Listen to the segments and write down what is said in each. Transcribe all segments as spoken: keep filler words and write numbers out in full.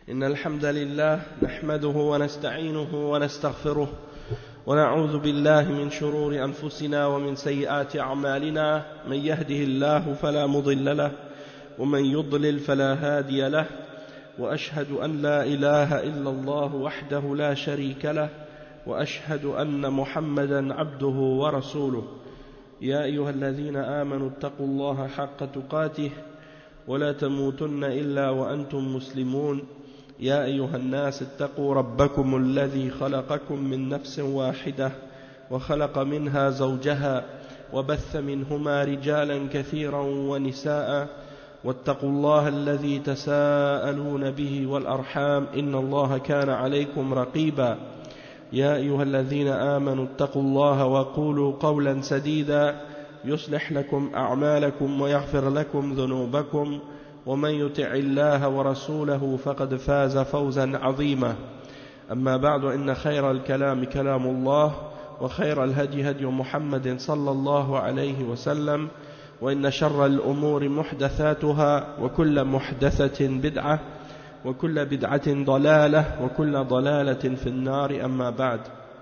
إن الحمد لله نحمده ونستعينه ونستغفره ونعوذ بالله من شرور أنفسنا ومن سيئات أعمالنا. من يهده الله فلا مضل له ومن يضلل فلا هادي له، وأشهد أن لا إله إلا الله وحده لا شريك له، وأشهد أن محمدا عبده ورسوله. يا أيها الذين آمنوا اتقوا الله حق تقاته ولا تموتن إلا وأنتم مسلمون. يا أيها الناس اتقوا ربكم الذي خلقكم من نفس واحدة وخلق منها زوجها وبث منهما رجالا كثيرا ونساء، واتقوا الله الذي تساءلون به والأرحام إن الله كان عليكم رقيبا. يا أيها الذين آمنوا اتقوا الله وقولوا قولا سديدا يصلح لكم أعمالكم ويغفر لكم ذنوبكم، ومن يطع الله ورسوله فقد فاز فوزا عظيما. أما بعد، إن خير الكلام كلام الله، وخير الهدي هدي محمد صلى الله عليه وسلم، وإن شر الأمور محدثاتها، وكل محدثة بدعة، وكل بدعة ضلالة، وكل ضلالة في النار. أما بعد.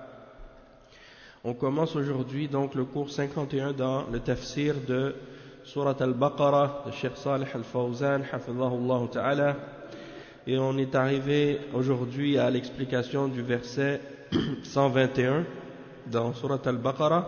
On commence aujourd'hui donc le cours cinquante et un dans le tafsir de Surat al-Baqarah de Cheikh Salih al-Fawzan hafidhahullah ta'ala, et on est arrivé aujourd'hui à l'explication du verset cent vingt et un dans Surat al-Baqarah.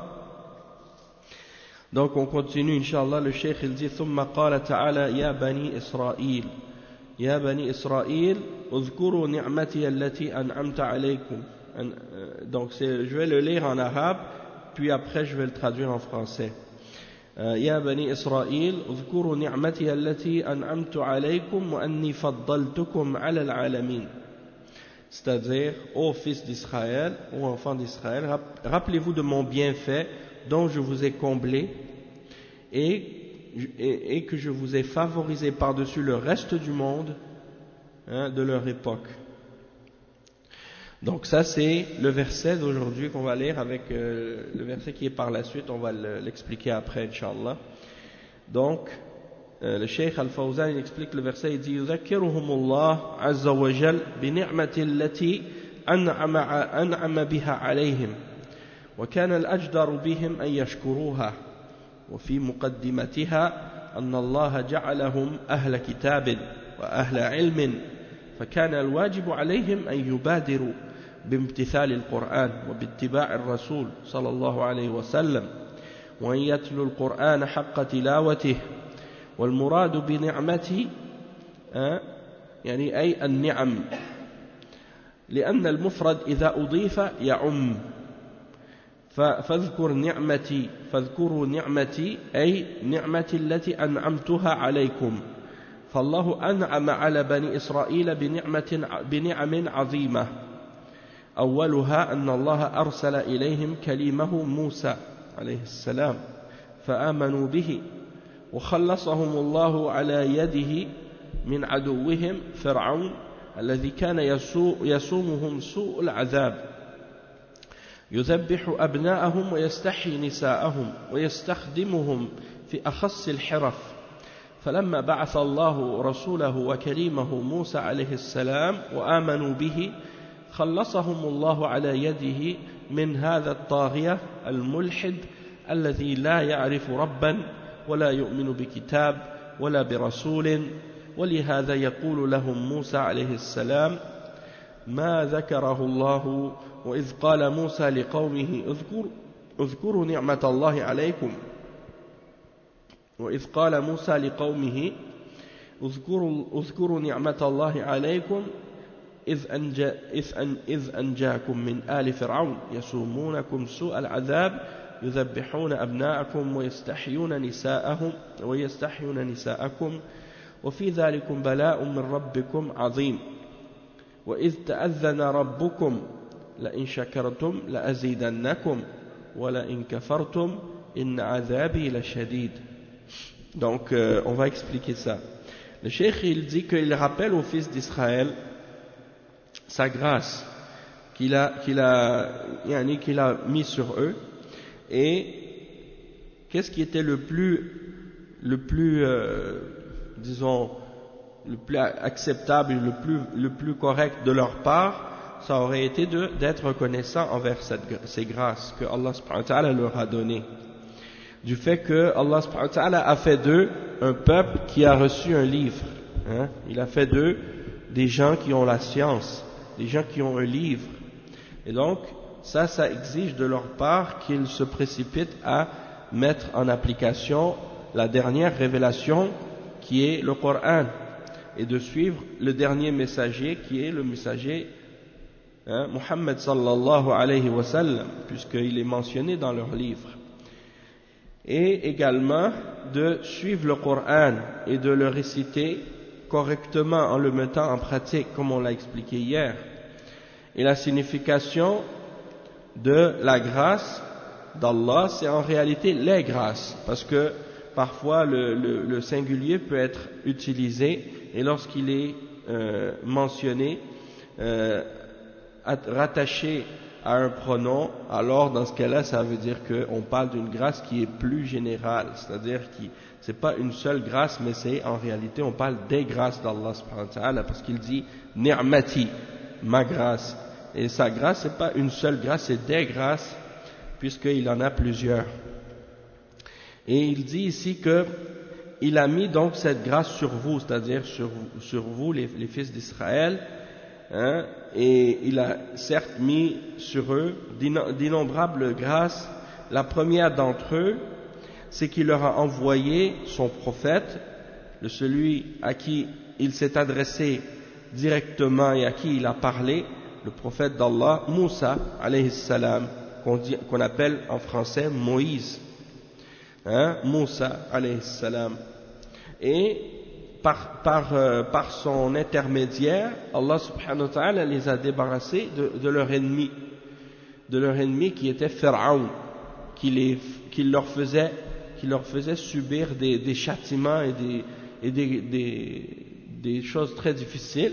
Donc on continue Inch'Allah. Le Cheikh il dit ثم قال تعالى يا بني إسرائيل يا بني إسرائيل اذكروا نعمتي التي أنعمت عليكم. Donc je vais le lire en arabe, puis après je vais le traduire en français. يا بني إسرائيل اذكروا نعمتي التي أنعمت عليكم وأني فضلتكم على العالمين. C'est-à-dire, ô fils d'Israël, ô enfants d'Israël, rappelez-vous de mon bienfait dont je vous ai comblé et, et, et que je vous ai favorisé par-dessus le reste du monde, hein, de leur époque. Donc ça c'est le verset d'aujourd'hui qu'on va lire avec euh, le verset qui est par la suite, on va l'expliquer après Inch'Allah. Donc euh, le Cheikh Al-Fawzan il explique le verset, il dit يذكرهم الله عز وجل بنعمة التي أنعم أنعم بها عليهم وكان الأجدر بهم أن يشكروها، وفي مقدمتها أن الله جعلهم أهل كتاب وأهل علم، فكان الواجب عليهم أن يبادروا بامتثال القرآن وباتباع الرسول صلى الله عليه وسلم، وأن يتلوا القرآن حق تلاوته. والمراد بنعمته يعني أي النعم، لأن المفرد إذا أضيف يعم، فاذكر نعمتي فاذكروا نعمتي أي نعمتي التي أنعمتها عليكم. فالله أنعم على بني إسرائيل بنعمة بنعم عظيمة، أولها أن الله أرسل إليهم كليمه موسى عليه السلام فآمنوا به، وخلصهم الله على يده من عدوهم فرعون الذي كان يسومهم سوء العذاب، يذبح أبناءهم ويستحيي نساءهم ويستخدمهم في أخص الحرف. فلما بعث الله رسوله وكليمه موسى عليه السلام وآمنوا به، خلصهم الله على يده من هذا الطاغية الملحد الذي لا يعرف ربا ولا يؤمن بكتاب ولا برسول. ولهذا يقول لهم موسى عليه السلام ما ذكره الله، وإذ قال موسى لقومه اذكر اذكروا نعمة الله عليكم وإذ قال موسى لقومه اذكروا, اذكروا نعمة الله عليكم إذ, أنجا إذ, أن إذ أنجاكم من آل فرعون يسومونكم سوء العذاب يذبحون أبناءكم ويستحيون نساءهم ويستحيون نساءكم وفي ذلكم بلاء من ربكم عظيم. وإذ تأذن ربكم لئن شكرتم لأزيدنكم ولئن كفرتم إن عذابي لشديد. Donc euh, on va expliquer ça. Le cheikh il dit qu'il rappelle aux fils d'Israël sa grâce qu'il a, qu'il a, yani, qu'il a mis sur eux, et qu'est-ce qui était le plus, le plus euh, disons le plus acceptable et le plus, le plus correct de leur part, ça aurait été de, d'être reconnaissant envers cette, ces grâces que Allah subhanahu wa ta'ala leur a données. Du fait que Allah subhanahu wa ta'ala a fait d'eux un peuple qui a reçu un livre. Hein? Il a fait d'eux des gens qui ont la science, des gens qui ont un livre. Et donc, ça, ça exige de leur part qu'ils se précipitent à mettre en application la dernière révélation qui est le Coran, et de suivre le dernier messager qui est le messager hein, Muhammad sallallahu alayhi wa sallam, puisqu'il est mentionné dans leur livre. Et également de suivre le Coran et de le réciter correctement en le mettant en pratique, comme on l'a expliqué hier. Et la signification de la grâce d'Allah, c'est en réalité les grâces, parce que parfois le, le, le singulier peut être utilisé, et lorsqu'il est euh, mentionné, euh, rattaché à un pronom, alors dans ce cas-là, ça veut dire qu'on parle d'une grâce qui est plus générale, c'est-à-dire qui c'est pas une seule grâce, mais c'est en réalité on parle des grâces d'Allah subhanahu wa ta'ala, parce qu'il dit ni'mati, ma grâce, et sa grâce c'est pas une seule grâce, c'est des grâces, puisqu'il en a plusieurs. Et il dit ici que il a mis donc cette grâce sur vous, c'est-à-dire sur, sur vous les, les fils d'Israël, hein, et il a certes mis sur eux d'innombrables grâces. La première d'entre eux, c'est qu'il leur a envoyé son prophète, le celui à qui il s'est adressé directement et à qui il a parlé, le prophète d'Allah, Moussa alayhi salam, qu'on, dit, qu'on appelle en français Moïse, hein, Moussa alayhi salam. Et par, par, euh, par son intermédiaire, Allah subhanahu wa ta'ala les a débarrassés de, de leur ennemi, de leur ennemi qui était Pharaon, qui, les, qui, leur, faisait, qui leur faisait subir des, des châtiments et, des, et des, des, des choses très difficiles.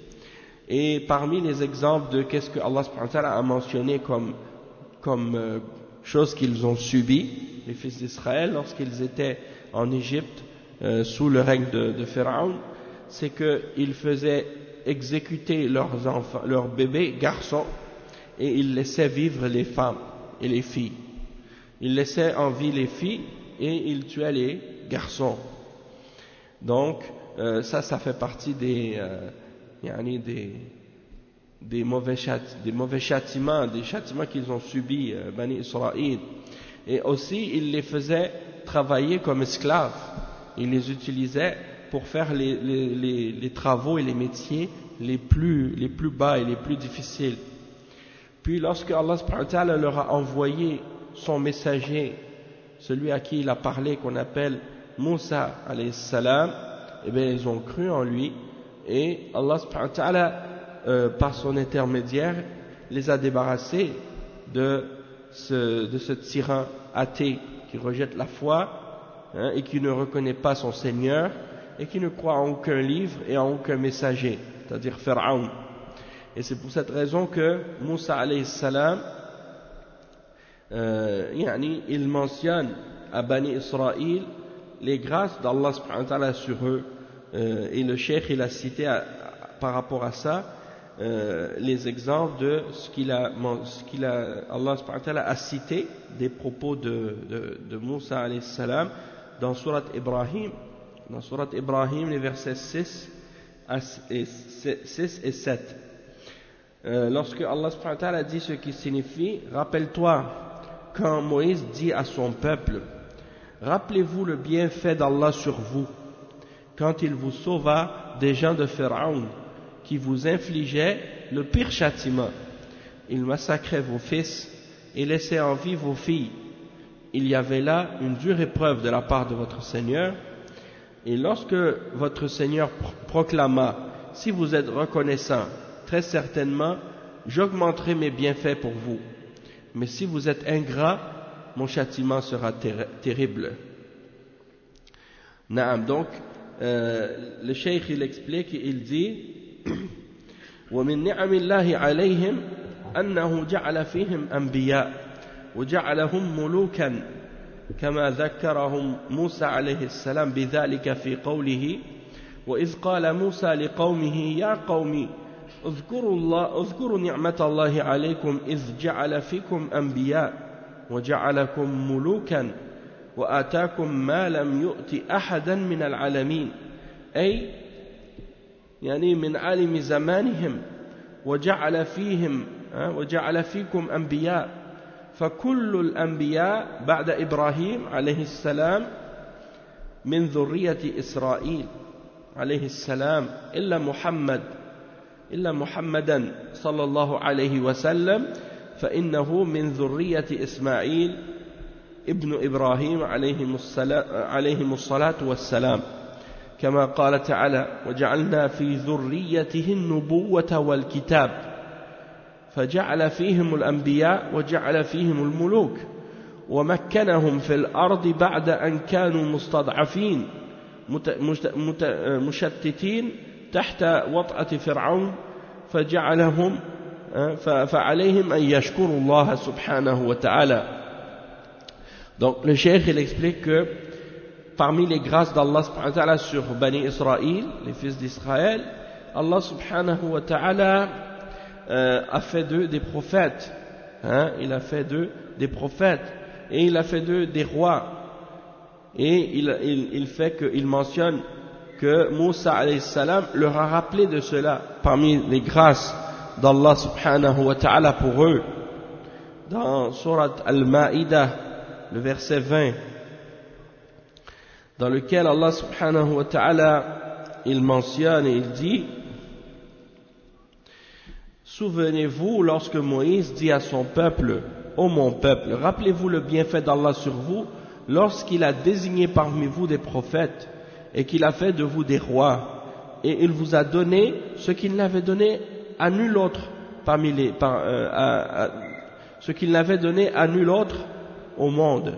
Et parmi les exemples de qu'est-ce que Allah subhanahu wa ta'ala a mentionné comme, comme euh, choses qu'ils ont subies, les fils d'Israël, lorsqu'ils étaient en Égypte, Euh, sous le règne de, de Pharaon, c'est qu'ils faisaient exécuter leurs enfants, leurs bébés garçons, et ils laissaient vivre les femmes et les filles. Ils laissaient en vie les filles et ils tuaient les garçons. Donc euh, ça, ça fait partie des, euh, yani des, des, mauvais châti, des mauvais châtiments, des châtiments qu'ils ont subis, euh, Bani Israël. Et aussi, ils les faisaient travailler comme esclaves. Il les utilisait pour faire les, les, les, les travaux et les métiers les plus, les plus bas et les plus difficiles. Puis lorsque Allah subhanahu wa ta'ala leur a envoyé son messager, celui à qui il a parlé, qu'on appelle Moussa alayhi salam, eh bien ils ont cru en lui, et Allah subhanahu wa ta'ala euh, par son intermédiaire les a débarrassés de ce, de ce tyran athée qui rejette la foi, Hein, et qui ne reconnaît pas son Seigneur, et qui ne croit en aucun livre et en aucun messager, c'est-à-dire Pharaon. Et c'est pour cette raison que Moussa alayhi salam, euh, yani, il mentionne à Bani Israël les grâces d'Allah subhanahu wa ta'ala sur eux, euh, et le cheikh il a cité à, par rapport à ça euh, les exemples de ce qu'il a, ce qu'il a, Allah subhanahu wa ta'ala a cité des propos de, de, de Moussa alayhi salam dans Surat Ibrahim, dans Surat Ibrahim, les versets six et sept. Euh, lorsque Allah subhanahu wa ta'ala dit ce qui signifie, rappelle-toi quand Moïse dit à son peuple, rappelez-vous le bienfait d'Allah sur vous, quand il vous sauva des gens de Pharaon, qui vous infligeaient le pire châtiment. Il massacrait vos fils et laissait en vie vos filles. Il y avait là une dure épreuve de la part de votre Seigneur, et lorsque votre Seigneur proclama, si vous êtes reconnaissant, très certainement, j'augmenterai mes bienfaits pour vous, mais si vous êtes ingrat, mon châtiment sera ter terrible. Naam, donc, euh, le cheikh il explique, il dit, وَمِن نِعَمِ اللَّهِ عَلَيْهِمْ أَنَّهُ جَعَلَ فِيهِمْ أَنْبِيَاءَ وجعلهم ملوكا كما ذكرهم موسى عليه السلام بذلك في قوله وإذ قال موسى لقومه يا قوم اذكروا الله اذكروا نعمة الله عليكم إذ جعل فيكم أنبياء وجعلكم ملوكا وآتاكم ما لم يؤت أحدا من العالمين أي يعني من عالم زمانهم وجعل فيهم وجعل فيكم أنبياء فكل الأنبياء بعد إبراهيم عليه السلام من ذرية إسرائيل عليه السلام إلا محمد إلا محمدا صلى الله عليه وسلم فإنه من ذرية إسماعيل ابن إبراهيم عليهم الصلاة والسلام كما قال تعالى وجعلنا في ذريته النبوة والكتاب فجعل فيهم الأنبياء وجعل فيهم الملوك ومكنهم في الأرض بعد أن كانوا مستضعفين مشتتين تحت وطأة فرعون فجعلهم فعليهم أن يشكروا الله سبحانه وتعالى. Donc le cheikh il explique que parmi les grâces d'Allah subhanahu wa ta'ala sur Bani Israël, les fils d'Israël, Allah subhanahu wa ta'ala euh, a fait d'eux des prophètes, hein, il a fait d'eux des prophètes et il a fait d'eux des rois et il, il, il fait qu'il mentionne que Moussa alayhi salam leur a rappelé de cela parmi les grâces d'Allah subhanahu wa ta'ala pour eux dans Surat Al-Ma'idah le verset vingt dans lequel Allah subhanahu wa ta'ala il mentionne et il dit souvenez-vous lorsque Moïse dit à son peuple ô mon peuple rappelez-vous le bienfait d'Allah sur vous lorsqu'il a désigné parmi vous des prophètes et qu'il a fait de vous des rois et il vous a donné ce qu'il n'avait donné à nul autre parmi les par, euh, à, à, ce qu'il n'avait donné à nul autre au monde.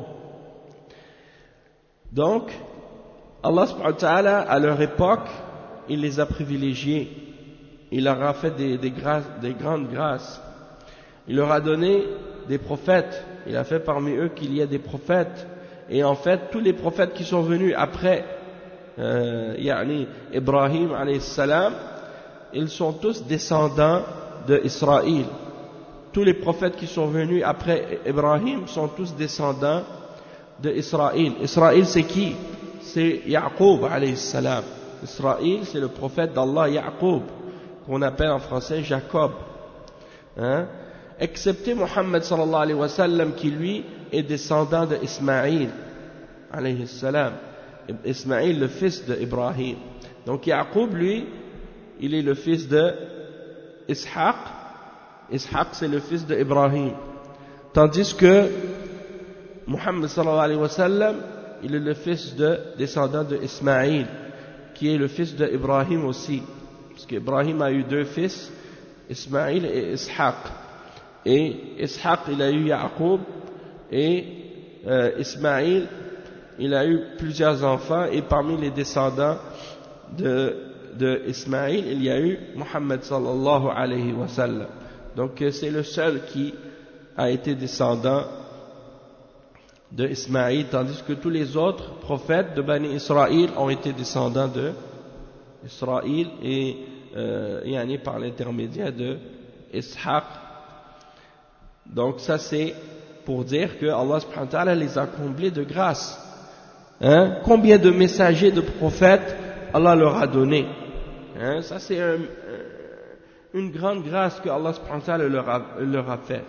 Donc Allah subhanahu wa ta'ala à leur époque il les a privilégiés, il leur a fait des, des, grâces, des grandes grâces, il leur a donné des prophètes, il a fait parmi eux qu'il y ait des prophètes et en fait tous les prophètes qui sont venus après euh, yani Ibrahim alayhi salam ils sont tous descendants d'Israël. Tous les prophètes qui sont venus après Ibrahim sont tous descendants d'Israël. Israël c'est qui? C'est Yaqub alayhi salam. Israël c'est le prophète d'Allah Yaqub qu'on appelle en français Jacob, hein? Excepté Muhammad sallallahu alayhi wa sallam qui lui est descendant d'Ismaïl alayhi salam. Ismaïl le fils d'Ibrahim. Donc Yaqub lui il est le fils de Ishaq. Ishaq c'est le fils d'Ibrahim. Tandis que Muhammad sallallahu alayhi wa sallam il est le fils de descendant d'Ismaïl qui est le fils d'Ibrahim aussi. Parce qu'Ibrahim a eu deux fils, Ismaïl et Ishaq. Et Ishaq il a eu Yaqub et euh, Ismaïl il a eu plusieurs enfants et parmi les descendants de, de Ismaïl il y a eu Muhammad sallallahu alayhi wa sallam. Donc c'est le seul qui a été descendant de Ismaïl, tandis que tous les autres prophètes de Bani Israël ont été descendants de Israël et euh, yani par l'intermédiaire de Ishaq. Donc ça c'est pour dire que Allah subhanahu wa ta'ala les a comblés de grâce. Hein? Combien de messagers, de prophètes Allah leur a donné, hein? Ça c'est un, une grande grâce que Allah subhanahu wa ta'ala leur a, leur a fait.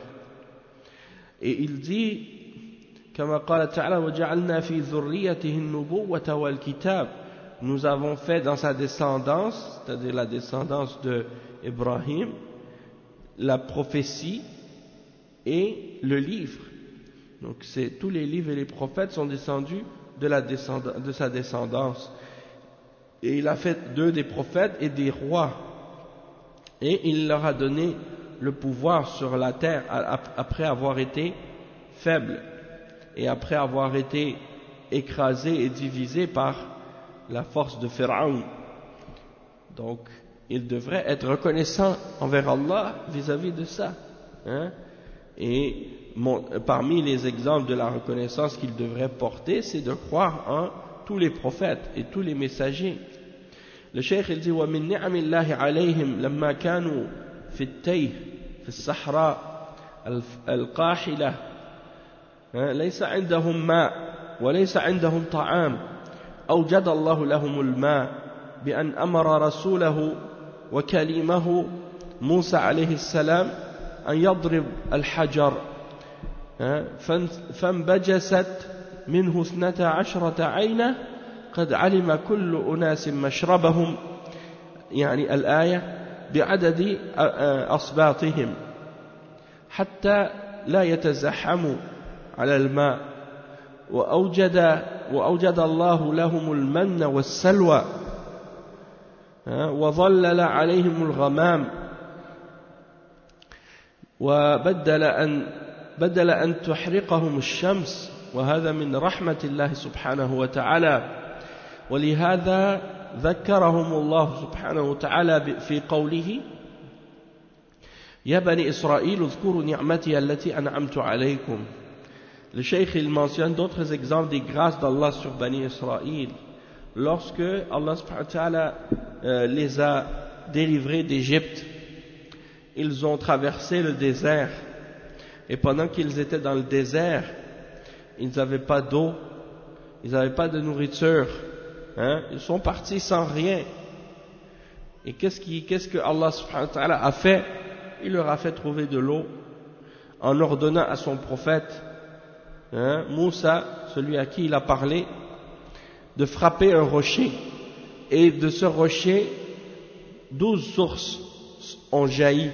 Et il dit كما قال تعالى وجعلنا في ذريته النبوة والكتاب. Nous avons fait dans sa descendance, c'est-à-dire la descendance de Ibrahim, la prophétie et le livre. Donc c'est, tous les livres et les prophètes sont descendus de, la descend- de sa descendance. Et il a fait d'eux des prophètes et des rois. Et il leur a donné le pouvoir sur la terre après avoir été faibles et après avoir été écrasés et divisés par la force de Pharaon. Donc il devrait être reconnaissant envers Allah vis-à-vis de ça, hein? Et mon, parmi les exemples de la reconnaissance qu'il devrait porter, c'est de croire en tous les prophètes et tous les messagers. Le cheikh il dit ومن نعم الله عليهم لما كانوا في التيه في الصحراء القاحلة ليس عندهم ماء وليس عندهم طعام أوجد الله لهم الماء بأن أمر رسوله وكليمه موسى عليه السلام أن يضرب الحجر فانبجست منه اثنتا عشرة عينة قد علم كل أناس مشربهم يعني الآية بعدد أصباطهم حتى لا يتزحموا على الماء وأوجد, وأوجد الله لهم المن والسلوى وظلل عليهم الغمام وبدل أن بدل أن تحرقهم الشمس وهذا من رحمة الله سبحانه وتعالى ولهذا ذكرهم الله سبحانه وتعالى في قوله يا بني إسرائيل اذكروا نعمتي التي أنعمت عليكم. Le cheikh il mentionne d'autres exemples des grâces d'Allah sur Bani Israël lorsque Allah subhanahu wa ta'ala euh, les a délivrés d'Égypte. Ils ont traversé le désert et pendant qu'ils étaient dans le désert ils n'avaient pas d'eau, ils n'avaient pas de nourriture, hein? Ils sont partis sans rien. Et qu'est-ce, qui, qu'est-ce que Allah subhanahu wa ta'ala a fait? Il leur a fait trouver de l'eau en ordonnant à son prophète, hein, Moussa, celui à qui il a parlé, de frapper un rocher. Et de ce rocher, douze sources ont jailli.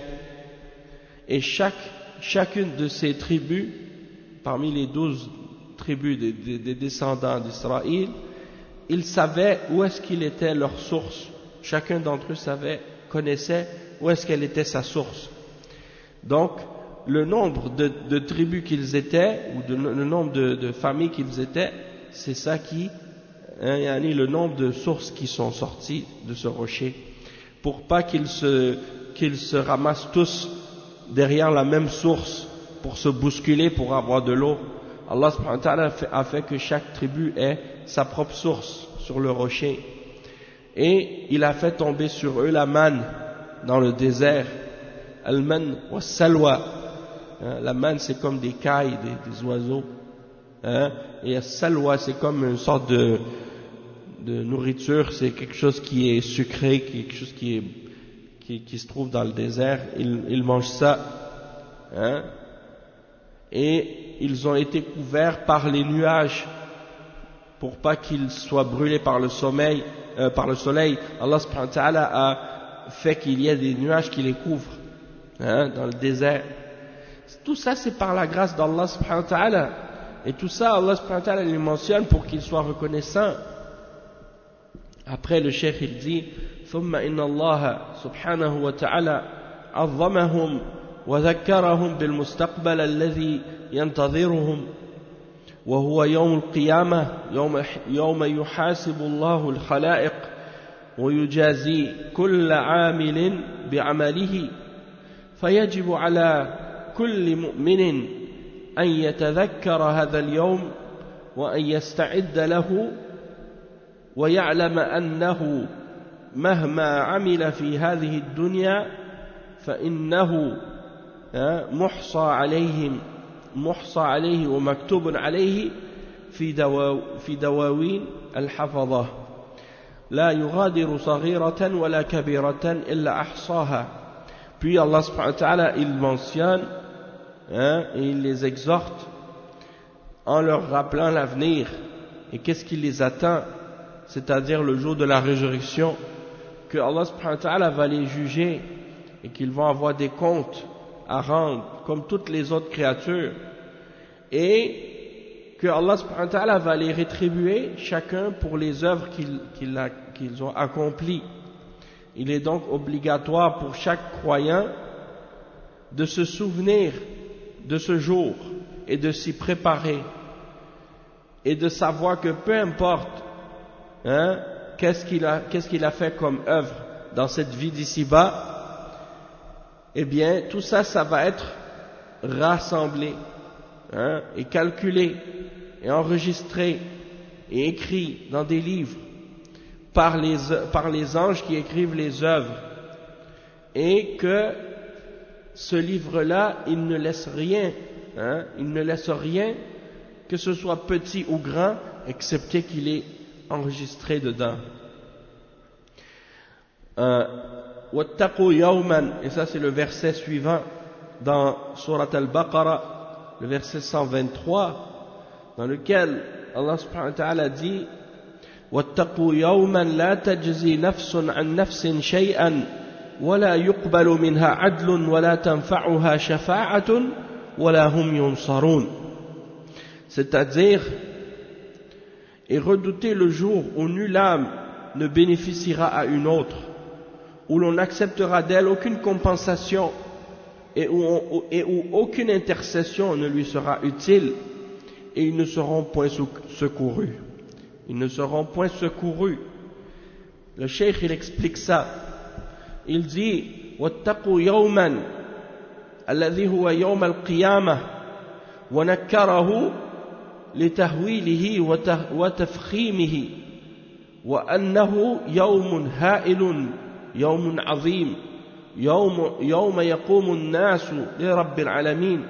Et chaque, chacune de ces tribus, parmi les douze tribus des, des, des descendants d'Israël, ils savaient où est-ce qu'il était leur source. Chacun d'entre eux savait, connaissait où est-ce qu'elle était sa source. Donc, le nombre de, de tribus qu'ils étaient, ou de, le nombre de, de familles qu'ils étaient, c'est ça qui, hein, yani le nombre de sources qui sont sorties de ce rocher, pour pas qu'ils se, qu'ils se ramassent tous derrière la même source, pour se bousculer, pour avoir de l'eau. Allah subhanahu wa ta'ala a fait que chaque tribu ait sa propre source sur le rocher. Et il a fait tomber sur eux la manne dans le désert. Al-man wa salwa. La manne c'est comme des cailles, des, des oiseaux. Hein? Et al-salwa c'est comme une sorte de, de nourriture, c'est quelque chose qui est sucré, quelque chose qui, est, qui, qui se trouve dans le désert. Ils, ils mangent ça. Hein? Et ils ont été couverts par les nuages pour pas qu'ils soient brûlés par le sommeil, euh, par le soleil. Allah subhanahu wa ta'ala a fait qu'il y ait des nuages qui les couvrent, hein, dans le désert. Tout ça c'est par la grâce d'Allah subhanahu wa ta'ala. Et tout ça Allah subhanahu wa ta'ala les mentionne pour qu'ils soient reconnaissants. Après le cheikh il dit ثم إن الله سبحانه وتعالى عظمهم وذكرهم بالمستقبل الذي ينتظرهم وهو يوم القيامة يوم, يوم يحاسب الله الخلائق ويجازي كل عامل بعمله فيجب على كل مؤمن أن يتذكر هذا اليوم وأن يستعد له ويعلم أنه مهما عمل في هذه الدنيا فإنه محصى عليهم محصى عليه ومكتوب عليه في دواو في دواوين الحفظة لا يغادر صغيرة ولا كبيرة إلا أحصاها. Puis Allah subhanahu wa ta'ala il mentionne, hein, et il les exhorte en leur rappelant l'avenir et qu'est-ce qui les attend, c'est-à-dire le jour de la résurrection, que Allah subhanahu wa ta'ala va les juger et qu'ils vont avoir des comptes à rendre comme toutes les autres créatures et que Allah subhanahu wa ta'ala va les rétribuer chacun pour les œuvres qu'ils, qu'ils, a, qu'ils ont accomplies. Il est donc obligatoire pour chaque croyant de se souvenir de ce jour et de s'y préparer et de savoir que peu importe, hein, qu'est-ce qu'il a, qu'est-ce qu'il a fait comme œuvre dans cette vie d'ici-bas, eh bien, tout ça, ça va être rassemblé, hein, et calculé, et enregistré, et écrit dans des livres, par les, par les anges qui écrivent les œuvres, et que ce livre-là, il ne laisse rien, hein, il ne laisse rien, que ce soit petit ou grand, excepté qu'il est enregistré dedans. Euh, Wattaqu yawman, et ça c'est le verset suivant dans Surat Al-Baqarah, le verset cent vingt-trois, dans lequel Allah subhanahu wa ta'ala dit Wattaqu yawman la tajzi nafsun an nafsin shay'an wa la yuqbalu minha adlun wa la tanfa'uha shafa'atun wa la hum yunsarun. C'est-à-dire, et redoutez le jour où nulle âme ne bénéficiera à une autre, où l'on n'acceptera d'elle aucune compensation et où, on, et où aucune intercession ne lui sera utile, et ils ne seront point secourus. Ils ne seront point secourus. Le cheikh il explique ça. Il dit وَاتَّقُوا يَوْمًا الَّذِي هُوَ يَوْمَ الْقِيَامَةِ وَنَكَّرَهُ لتهويله وتفخيمه وأنه يوم هائل يوم عظيم يوم, يوم يقوم الناس لرب العالمين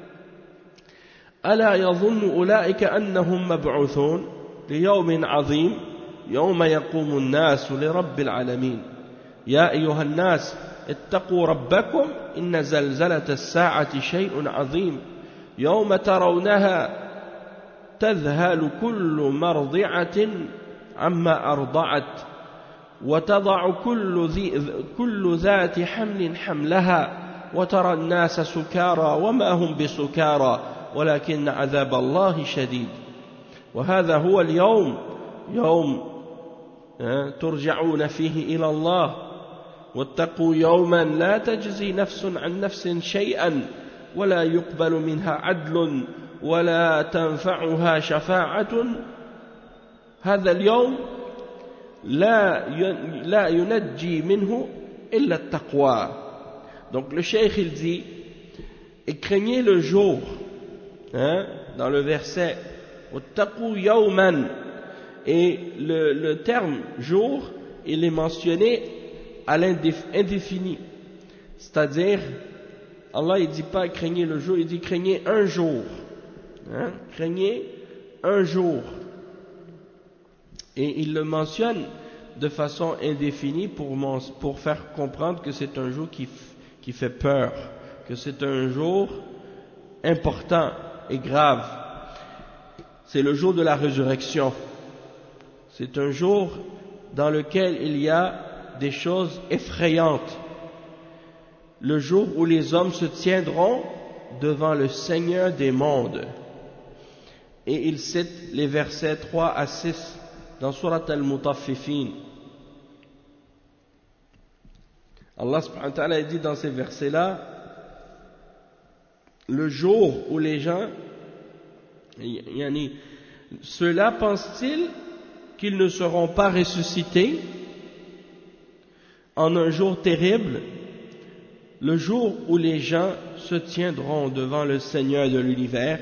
ألا يظن أولئك أنهم مبعوثون ليوم عظيم يوم يقوم الناس لرب العالمين يا أيها الناس اتقوا ربكم إن زلزلة الساعة شيء عظيم يوم ترونها تذهل كل مرضعة عما أرضعت وتضع كل, ذي كل ذات حمل حملها وترى الناس سكارى وما هم بسكارى ولكن عذاب الله شديد وهذا هو اليوم يوم ترجعون فيه إلى الله واتقوا يوما لا تجزي نفس عن نفس شيئا ولا يقبل منها عدل ولا تنفعها شفاعة هذا اليوم لا لا ينجي منه إلا التقوى. Donc le cheikh il dit et craignez le jour, hein, dans le verset wattaqu yawman, et le, le terme jour il est mentionné à l'indéfini, c'est-à-dire Allah il dit pas craignez le jour, il dit craignez un jour. Hein, craignez un jour, et il le mentionne de façon indéfinie pour, pour faire comprendre que c'est un jour qui, qui fait peur, que c'est un jour important et grave. C'est le jour de la résurrection, c'est un jour dans lequel il y a des choses effrayantes, le jour où les hommes se tiendront devant le Seigneur des mondes. Et il cite les versets trois à six dans Surat Al-Mutaffifin. Allah subhanahu wa ta'ala dit dans ces versets-là, le jour où les gens, yani, ceux-là pensent-ils qu'ils ne seront pas ressuscités en un jour terrible, le jour où les gens se tiendront devant le Seigneur de l'univers.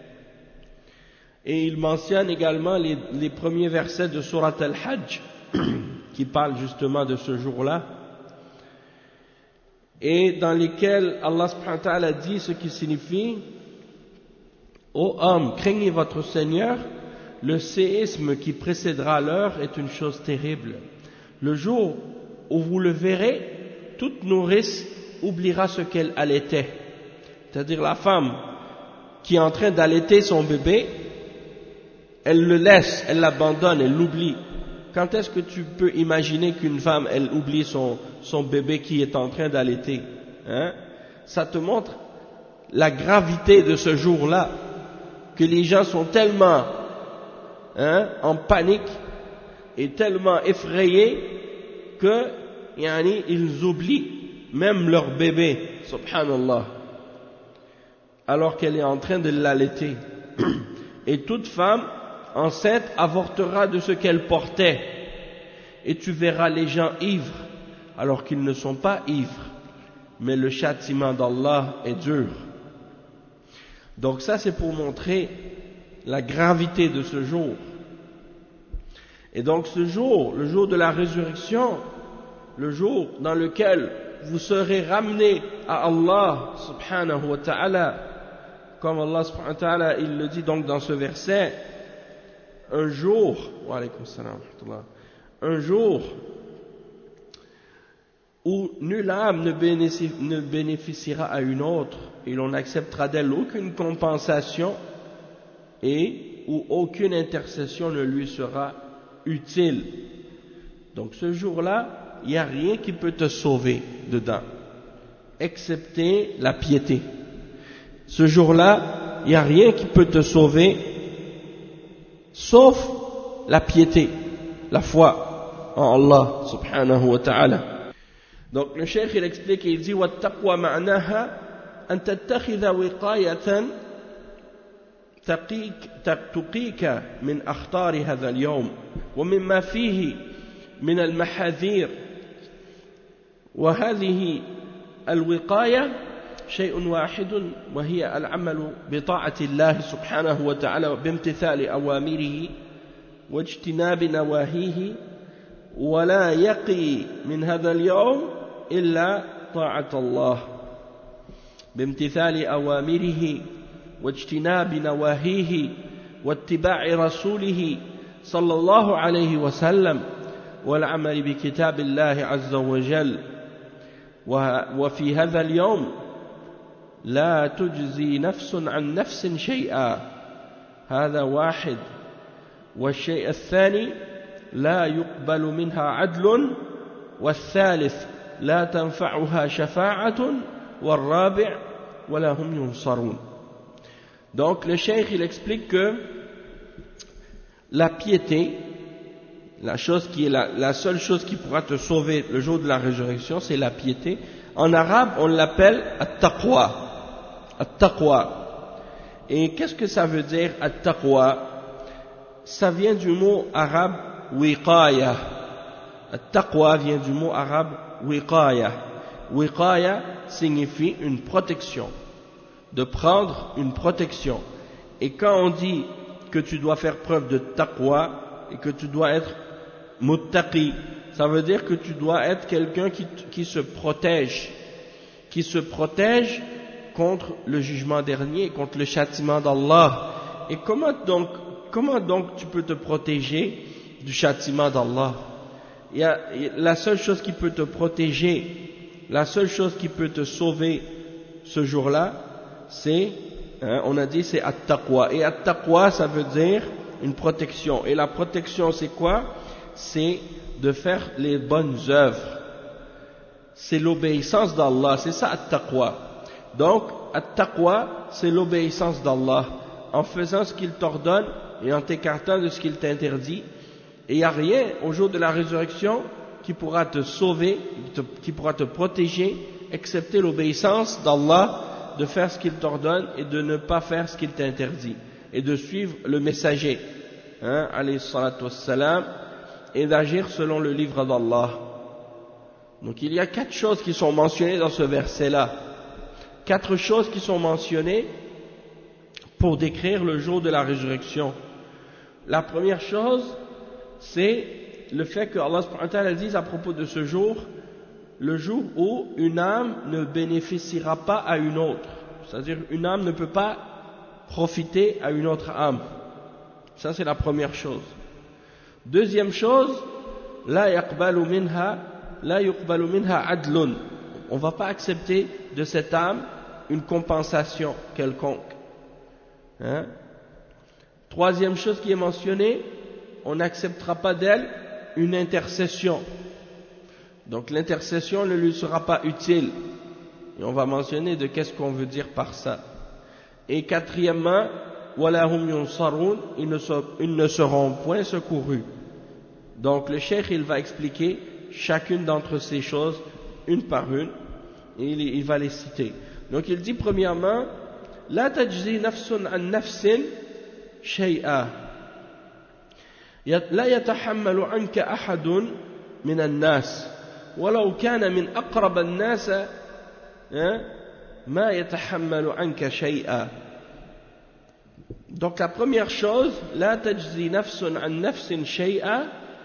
Et il mentionne également les, les premiers versets de Surat Al-Hajj qui parlent justement de ce jour-là, et dans lesquels Allah subhanahu wa ta'ala dit ce qui signifie ô hommes, craignez votre Seigneur, le séisme qui précédera l'heure est une chose terrible. Le jour où vous le verrez, toute nourrice oubliera ce qu'elle allaitait, c'est-à-dire la femme qui est en train d'allaiter son bébé, elle le laisse, elle l'abandonne, elle l'oublie. Quand est-ce que tu peux imaginer qu'une femme, elle oublie son, son bébé qui est en train d'allaiter, hein? Ça te montre la gravité de ce jour-là, que les gens sont tellement, hein, en panique et tellement effrayés que, yani, ils oublient même leur bébé, subhanallah, alors qu'elle est en train de l'allaiter. Et toute femme enceinte avortera de ce qu'elle portait, et tu verras les gens ivres alors qu'ils ne sont pas ivres, mais le châtiment d'Allah est dur. Donc ça c'est pour montrer la gravité de ce jour. Et donc ce jour, le jour de la résurrection, le jour dans lequel vous serez ramenés à Allah subhanahu wa ta'ala, comme Allah subhanahu wa ta'ala, il le dit donc dans ce verset, un jour, wa alaykum salam, un jour où nulle âme ne bénéficiera à une autre et l'on n'acceptera d'elle aucune compensation et où aucune intercession ne lui sera utile. Donc ce jour-là, il n'y a rien qui peut te sauver dedans, excepté la piété. Ce jour-là, il n'y a rien qui peut te sauver, sauf la piété, la foi en Allah subhanahu wa ta'ala. Donc le cheikh il explique et il dit وَالتَّقْوَى مَعْنَاهَا أَن تَتَّخِذَ وِقَايَةً تقيك من أخطار هذا اليوم ومما فيه من المحاذير وهذه الوقاية شيء واحد وهي العمل بطاعة الله سبحانه وتعالى بامتثال أوامره واجتناب نواهيه ولا يقي من هذا اليوم إلا طاعة الله بامتثال أوامره واجتناب نواهيه واتباع رسوله صلى الله عليه وسلم والعمل بكتاب الله عز وجل وفي هذا اليوم لا تجزي نفس عن نفس شيئا هذا واحد والشيء الثاني لا يقبل منها عدل والثالث لا تنفعها شفاعة والرابع ولا هم ينصرون. Donc le cheikh il explique que la piété, la chose qui est la, la seule chose qui pourra te sauver le jour de la résurrection, c'est la piété. En arabe, on l'appelle at-taqwa. At-taqwa. Et qu'est-ce que ça veut dire at-taqwa? Ça vient du mot arabe wiqaya. At-taqwa vient du mot arabe wiqaya. Wiqaya signifie une protection, de prendre une protection. Et quand on dit que tu dois faire preuve de taqwa et que tu dois être muttaqi, ça veut dire que tu dois être quelqu'un qui, qui se protège, qui se protège contre le jugement dernier, contre le châtiment d'Allah. Et comment donc, comment donc tu peux te protéger du châtiment d'Allah? Il y a, la seule chose qui peut te protéger, la seule chose qui peut te sauver ce jour-là, c'est, hein, on a dit, c'est at-taqwa. Et at-taqwa, ça veut dire une protection. Et la protection, c'est quoi? C'est de faire les bonnes œuvres. C'est l'obéissance d'Allah. C'est ça at-taqwa. Donc, at-taqwa, c'est l'obéissance d'Allah. En faisant ce qu'il t'ordonne et en t'écartant de ce qu'il t'interdit. Et il n'y a rien au jour de la résurrection qui pourra te sauver, qui pourra te protéger, excepté l'obéissance d'Allah, de faire ce qu'il t'ordonne et de ne pas faire ce qu'il t'interdit. Et de suivre le messager, hein, alayhi salatu wassalam, et d'agir selon le livre d'Allah. Donc il y a quatre choses qui sont mentionnées dans ce verset-là. Quatre choses qui sont mentionnées pour décrire le jour de la résurrection. La première chose, c'est le fait que Allah subhanahu wa ta'ala dise à propos de ce jour, le jour où une âme ne bénéficiera pas à une autre. C'est-à-dire une âme ne peut pas profiter à une autre âme. Ça c'est la première chose. Deuxième chose, la yaqbalu minha, la yuqbalu minha adlun. On ne va pas accepter de cette âme une compensation quelconque. Hein? Troisième chose qui est mentionnée, on n'acceptera pas d'elle une intercession. Donc l'intercession ne lui sera pas utile. Et on va mentionner de qu'est-ce qu'on veut dire par ça. Et quatrièmement, wala hum yunsarun, ils ne seront point secourus. Donc le cheikh il va expliquer chacune d'entre ces choses une par une et il, il va les citer. Donc il dit premièrement, la tajzi nafsun an nafsin shay'a. لا يتحمل عنك أحد من الناس ولو كان من أقرب الناس ما يتحمل عنك شيئا. Donc la première chose, لا تجزي نفس عن نفس شيئا,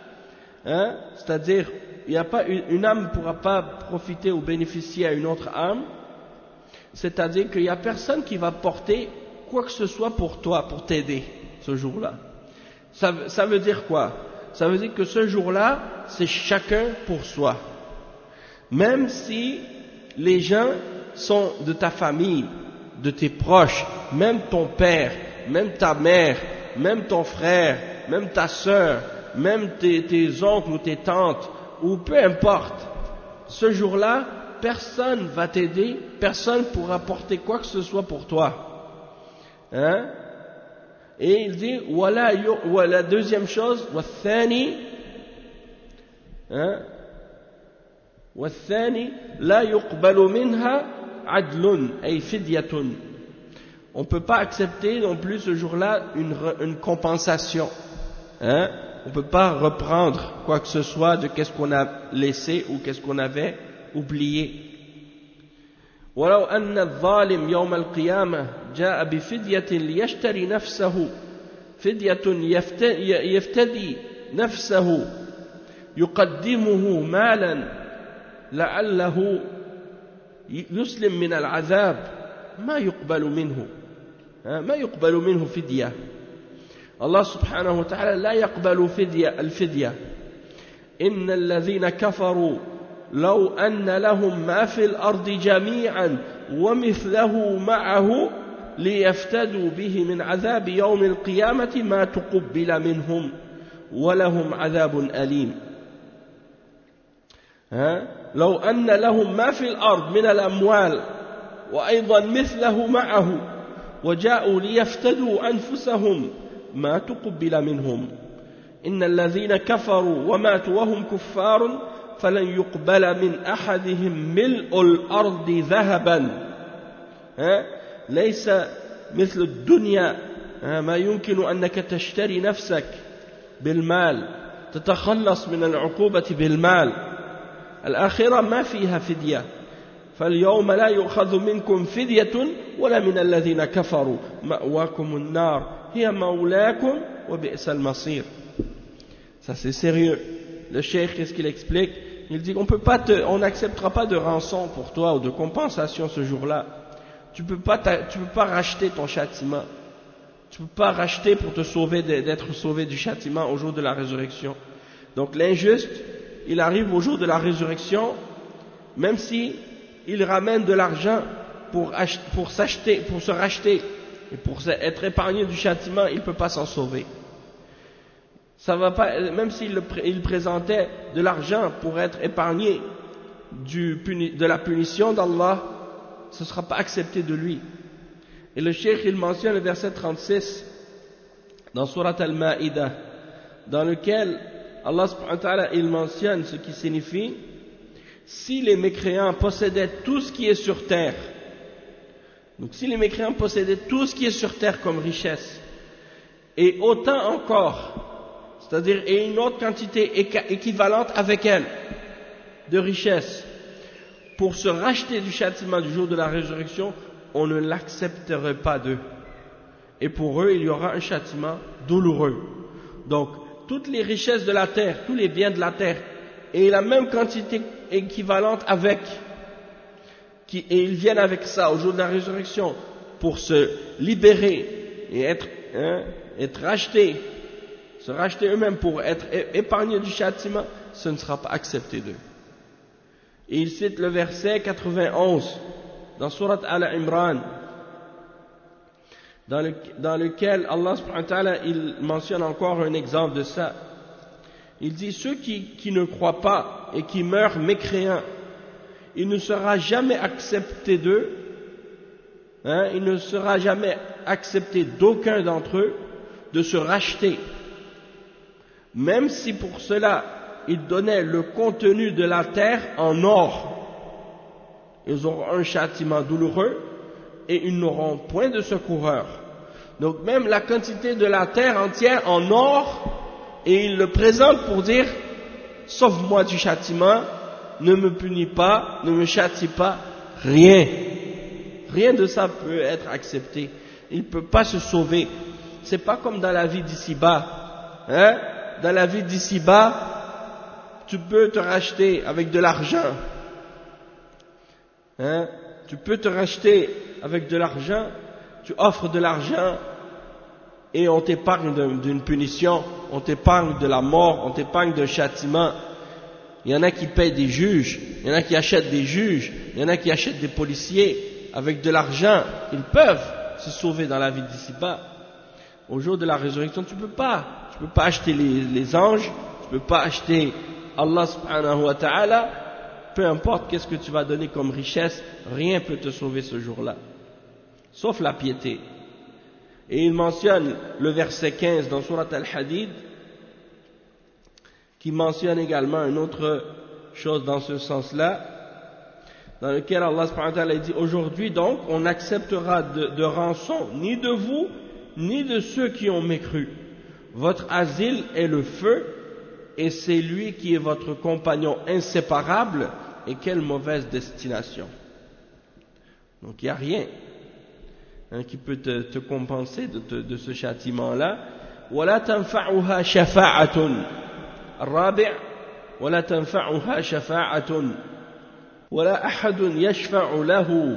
hein, c'est-à-dire il y a pas une, une âme ne pourra pas profiter ou bénéficier à une autre âme, c'est-à-dire qu'il n'y a personne qui va porter quoi que ce soit pour toi, pour t'aider ce jour-là. Ça, ça veut dire quoi? Ça veut dire que ce jour-là, c'est chacun pour soi. Même si les gens sont de ta famille, de tes proches, même ton père, même ta mère, même ton frère, même ta sœur, même tes, tes oncles ou tes tantes, ou peu importe, ce jour-là, personne va t'aider, personne ne pourra porter quoi que ce soit pour toi. Hein? Et il dit, voilà, la deuxième chose, والثاني, hein? والثاني لا يقبل منها عدل أي فدية. On ne peut pas accepter non plus ce jour-là une, une compensation. Hein? On ne peut pas reprendre quoi que ce soit de qu'est-ce qu'on a laissé ou qu'est-ce qu'on avait oublié. ولو أن الظالم يوم القيامة جاء بفدية ليشتري نفسه فدية يفتدي نفسه يقدمه مالا لعله يسلم من العذاب ما يقبل منه ما يقبل منه فدية. الله سبحانه وتعالى لا يقبل فدية الفدية. إن الذين كفروا لو أن لهم ما في الأرض جميعا ومثله معه ليفتدوا به من عذاب يوم القيامة ما تقبل منهم ولهم عذاب أليم. ها؟ لو أن لهم ما في الأرض من الأموال وأيضا مثله معه وجاءوا ليفتدوا أنفسهم ما تقبل منهم إن الذين كفروا وماتوا وهم كفار فلن يقبل من أحدهم ملء الأرض ذهبا ليس مثل الدنيا ما يمكن أنك تشتري نفسك بالمال تتخلص من العقوبة بالمال. الآخرة ما فيها فدية فاليوم لا يؤخذ منكم فدية ولا من الذين كفروا مأواكم النار هي مولاكم وبئس المصير. Ça c'est sérieux. Le cheikh, qu'est-ce qu'il explique? Il dit qu'on peut pas te, on n'acceptera pas de rançon pour toi ou de compensation ce jour-là. Tu peux pas, tu peux pas racheter ton châtiment. Tu peux pas racheter pour te sauver d'être sauvé du châtiment au jour de la résurrection. Donc l'injuste, il arrive au jour de la résurrection, même si il ramène de l'argent pour, pour s'acheter, pour se racheter et pour être épargné du châtiment, il ne peut pas s'en sauver. Ça va pas, même s'il il présentait de l'argent pour être épargné du, de la punition d'Allah, ce ne sera pas accepté de lui. Et le cheikh il mentionne le verset trente-six dans Surat Al-Ma'idah, dans lequel Allah subhanahu wa ta'ala il mentionne ce qui signifie: si les mécréants possédaient tout ce qui est sur terre, donc si les mécréants possédaient tout ce qui est sur terre comme richesse, et autant encore, c'est-à-dire et une autre quantité équivalente avec elle de richesse, pour se racheter du châtiment du jour de la résurrection, on ne l'accepterait pas d'eux. Et pour eux, il y aura un châtiment douloureux. Donc, toutes les richesses de la terre, tous les biens de la terre, et la même quantité équivalente avec, qui, et ils viennent avec ça au jour de la résurrection, pour se libérer et être, hein, être rachetés, se racheter eux-mêmes pour être épargnés du châtiment, ce ne sera pas accepté d'eux. Et il cite le verset quatre-vingt-onze dans Surat Al-Imran, dans, le, dans lequel Allah subhanahu wa ta'ala il mentionne encore un exemple de ça. Il dit: ceux qui, qui ne croient pas et qui meurent mécréants, il ne sera jamais accepté d'eux, hein, il ne sera jamais accepté d'aucun d'entre eux de se racheter, même si pour cela ils donnaient le contenu de la terre en or. Ils auront un châtiment douloureux et ils n'auront point de secoureur. Donc même la quantité de la terre entière en or, et ils le présentent pour dire: sauve-moi du châtiment, ne me punis pas, ne me châtie pas, rien. Rien de ça peut être accepté. Il ne peut pas se sauver. C'est pas comme dans la vie d'ici-bas. Hein? Dans la vie d'ici-bas, tu peux te racheter avec de l'argent. Hein? Tu peux te racheter avec de l'argent, tu offres de l'argent et on t'épargne d'une punition, on t'épargne de la mort, on t'épargne d'un châtiment. Il y en a qui payent des juges, il y en a qui achètent des juges, il y en a qui achètent des policiers avec de l'argent. Ils peuvent se sauver dans la vie d'ici-bas. Au jour de la résurrection, tu ne peux pas. Tu ne peux pas acheter les, les anges, tu ne peux pas acheter Allah subhanahu wa ta'ala. Peu importe qu'est-ce que tu vas donner comme richesse, rien ne peut te sauver ce jour-là, sauf la piété. Et il mentionne le verset quinze dans Surat Al-Hadid, qui mentionne également une autre chose dans ce sens-là, dans lequel Allah subhanahu wa ta'ala dit: aujourd'hui donc, on n'acceptera de, de rançon ni de vous, ni de ceux qui ont mécru. Votre asile est le feu, et c'est lui qui est votre compagnon inséparable, et quelle mauvaise destination. Donc il n'y a rien hein, qui peut te, te compenser de, de, de ce châtiment-là. وَلَا تَنْفَعُهَا شَفَاعَةٌ الرابع وَلَا تَنْفَعُهَا شَفَاعَةٌ وَلَا أَحَدٌ يَشْفَعُ لَهُ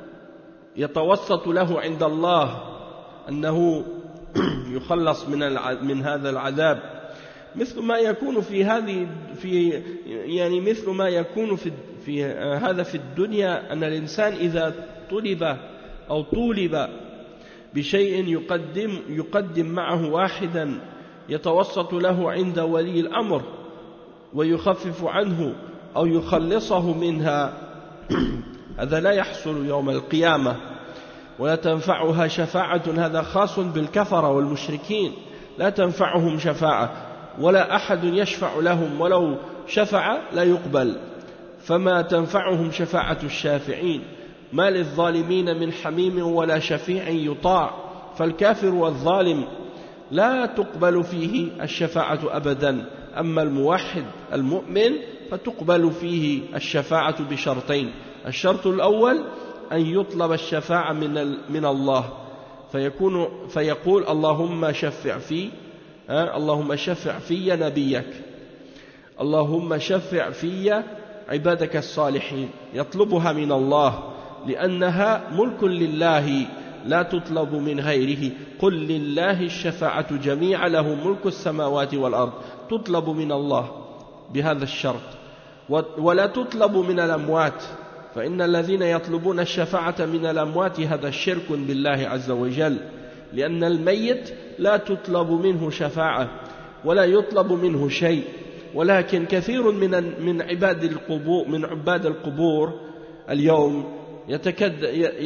يتوسط له عند الله أنه يخلص من من هذا العذاب مثل ما يكون في هذه في يعني مثل ما يكون في في هذا في الدنيا أن الإنسان إذا طلب أو طولب بشيء يقدم يقدم معه واحدا يتوسط له عند ولي الأمر ويخفف عنه أو يخلصه منها هذا لا يحصل يوم القيامة. ولا تنفعها شفاعة هذا خاص بالكفرة والمشركين لا تنفعهم شفاعة ولا أحد يشفع لهم ولو شفع لا يقبل فما تنفعهم شفاعة الشافعين ما للظالمين من حميم ولا شفيع يطاع فالكافر والظالم لا تقبل فيه الشفاعة أبدا أما الموحد المؤمن فتقبل فيه الشفاعة بشرطين الشرط الأول أن يطلب الشفاعة من من الله فيكون فيقول اللهم شفع في اللهم شفع في نبيك اللهم شفع في عبادك الصالحين يطلبها من الله لأنها ملك لله لا تطلب من غيره قل لله الشفاعة جميعا له ملك السماوات والأرض تطلب من الله بهذا الشرط ولا تطلب من الأموات فإن الذين يطلبون الشفاعة من الأموات هذا شرك بالله عز وجل لأن الميت لا تطلب منه شفاعة ولا يطلب منه شيء ولكن كثير من من عباد القبور من عباد القبور اليوم يتكد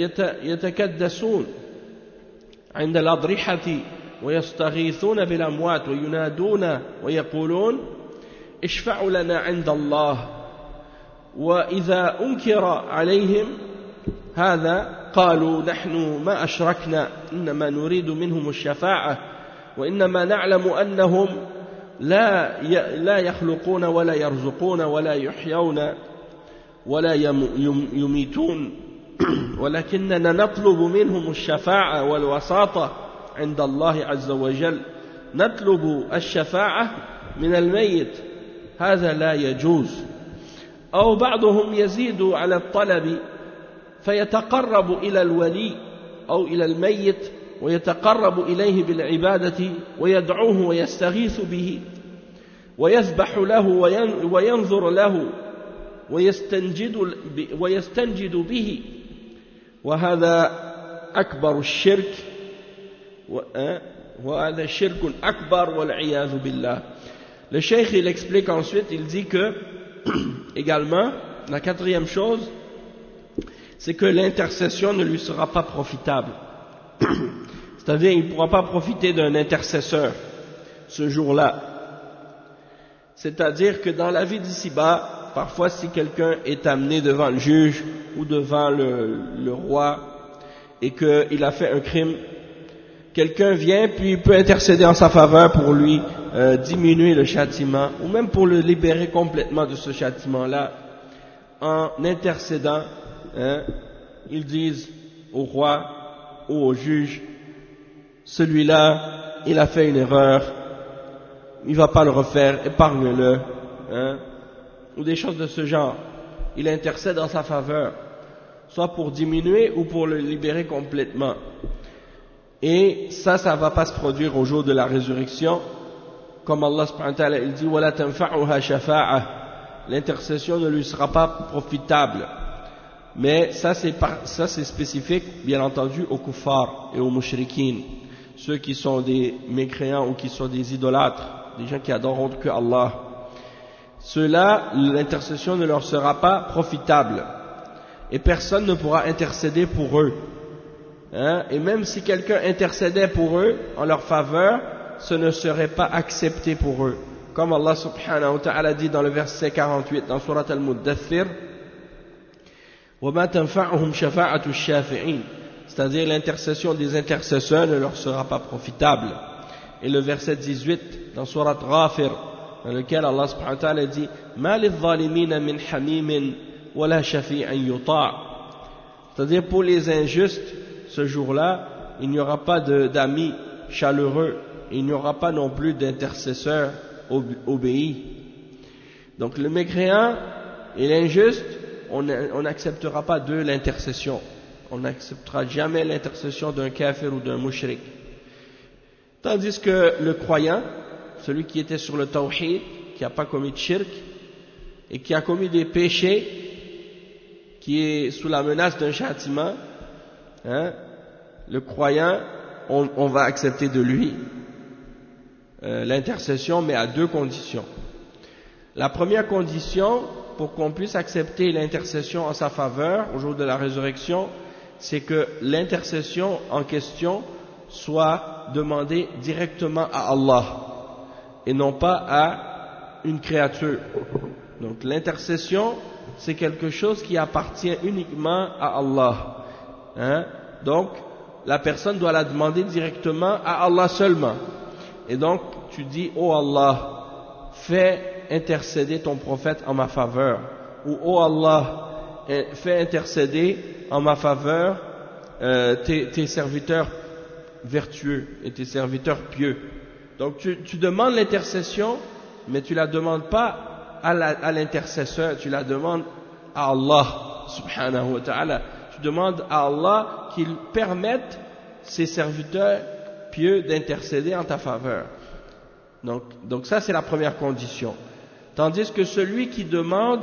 يتكدسون عند الأضرحة ويستغيثون بالأموات وينادون ويقولون اشفعوا لنا عند الله وإذا أنكر عليهم هذا قالوا نحن ما أشركنا إنما نريد منهم الشفاعة وإنما نعلم أنهم لا لا يخلقون ولا يرزقون ولا يحيون ولا يميتون ولكننا نطلب منهم الشفاعة والوساطة عند الله عز وجل نطلب الشفاعة من الميت هذا لا يجوز أو بعضهم يزيد على الطلب فيتقرب إلى الولي أو إلى الميت ويتقرب إليه بالعبادة ويدعوه ويستغيث به ويذبح له وينظر له ويستنجد, ويستنجد به وهذا أكبر الشرك وهذا شرك أكبر والعياذ بالله. Le cheikh il explique ensuite, il dit que également la quatrième chose c'est que l'intercession ne lui sera pas profitable. C'est-à-dire, il ne pourra pas profiter d'un intercesseur ce jour-là. C'est-à-dire que dans la vie d'ici-bas, parfois si quelqu'un est amené devant le juge ou devant le, le roi et qu'il a fait un crime, quelqu'un vient puis il peut intercéder en sa faveur pour lui euh, diminuer le châtiment ou même pour le libérer complètement de ce châtiment-là en intercédant. Hein, ils disent au roi ou au juge celui-là il a fait une erreur il ne va pas le refaire, épargne-le hein, ou des choses de ce genre, il intercède en sa faveur, soit pour diminuer ou pour le libérer complètement. Et ça, ça ne va pas se produire au jour de la résurrection, comme Allah subhanahu wa ta'ala il dit وَلَا تَنْفَعُهَا شَفَاعَةً, l'intercession ne lui sera pas profitable. Mais ça c'est, par, ça c'est spécifique bien entendu aux kuffars et aux mushrikines, ceux qui sont des mécréants ou qui sont des idolâtres, des gens qui adorent autre que Allah. Ceux-là, l'intercession ne leur sera pas profitable et personne ne pourra intercéder pour eux, hein? Et même si quelqu'un intercédait pour eux en leur faveur, ce ne serait pas accepté pour eux, comme Allah subhanahu wa ta'ala dit dans le verset quarante-huit dans Surat Al-Muddathir, وَمَا تَنْفَعُهُمْ شَفَاعَةُ الشَّافِعِينَ, c'est-à-dire l'intercession des intercesseurs ne leur sera pas profitable. Et le verset dix-huit dans Surat Ghafir, dans lequel Allah subhanahu wa ta'ala dit مَا لِلظَّالِمِينَ مِنْ حَمِيمٍ وَلَا شَفِيعٍ يُطَاعٍ, c'est-à-dire pour les injustes, ce jour-là, il n'y aura pas d'amis chaleureux, il n'y aura pas non plus d'intercesseurs obéis. Donc le mécréant et l'injuste, on n'acceptera pas de l'intercession, on n'acceptera jamais l'intercession d'un kafir ou d'un mushrik. Tandis que le croyant, celui qui était sur le tawhid, qui n'a pas commis de shirk et qui a commis des péchés, qui est sous la menace d'un châtiment, hein, le croyant, on, on va accepter de lui euh, l'intercession, mais à deux conditions. La première condition, pour qu'on puisse accepter l'intercession en sa faveur au jour de la résurrection, c'est que l'intercession en question soit demandée directement à Allah et non pas à une créature. Donc l'intercession, c'est quelque chose qui appartient uniquement à Allah, hein? Donc la personne doit la demander directement à Allah seulement. Et donc tu dis, oh Allah, fais intercéder ton prophète en ma faveur, ou oh Allah, fais intercéder en ma faveur euh, tes, tes serviteurs vertueux et tes serviteurs pieux. Donc tu, tu demandes l'intercession, mais tu la demandes pas à l'intercesseur, tu la demandes à Allah subhanahu wa ta'ala. Tu demandes à Allah qu'il permette ses serviteurs pieux d'intercéder en ta faveur. Donc, donc ça c'est la première condition. Tandis que celui qui demande,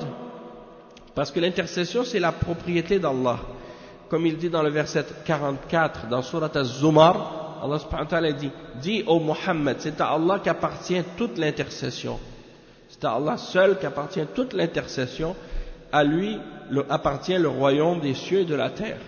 parce que l'intercession c'est la propriété d'Allah, comme il dit dans le verset quarante-quatre dans Surat Az-Zumar, Allah subhanahu wa ta'ala dit, dis ô Muhammad, c'est à Allah qu'appartient toute l'intercession, c'est à Allah seul qu'appartient toute l'intercession, à lui le, appartient le royaume des cieux et de la terre.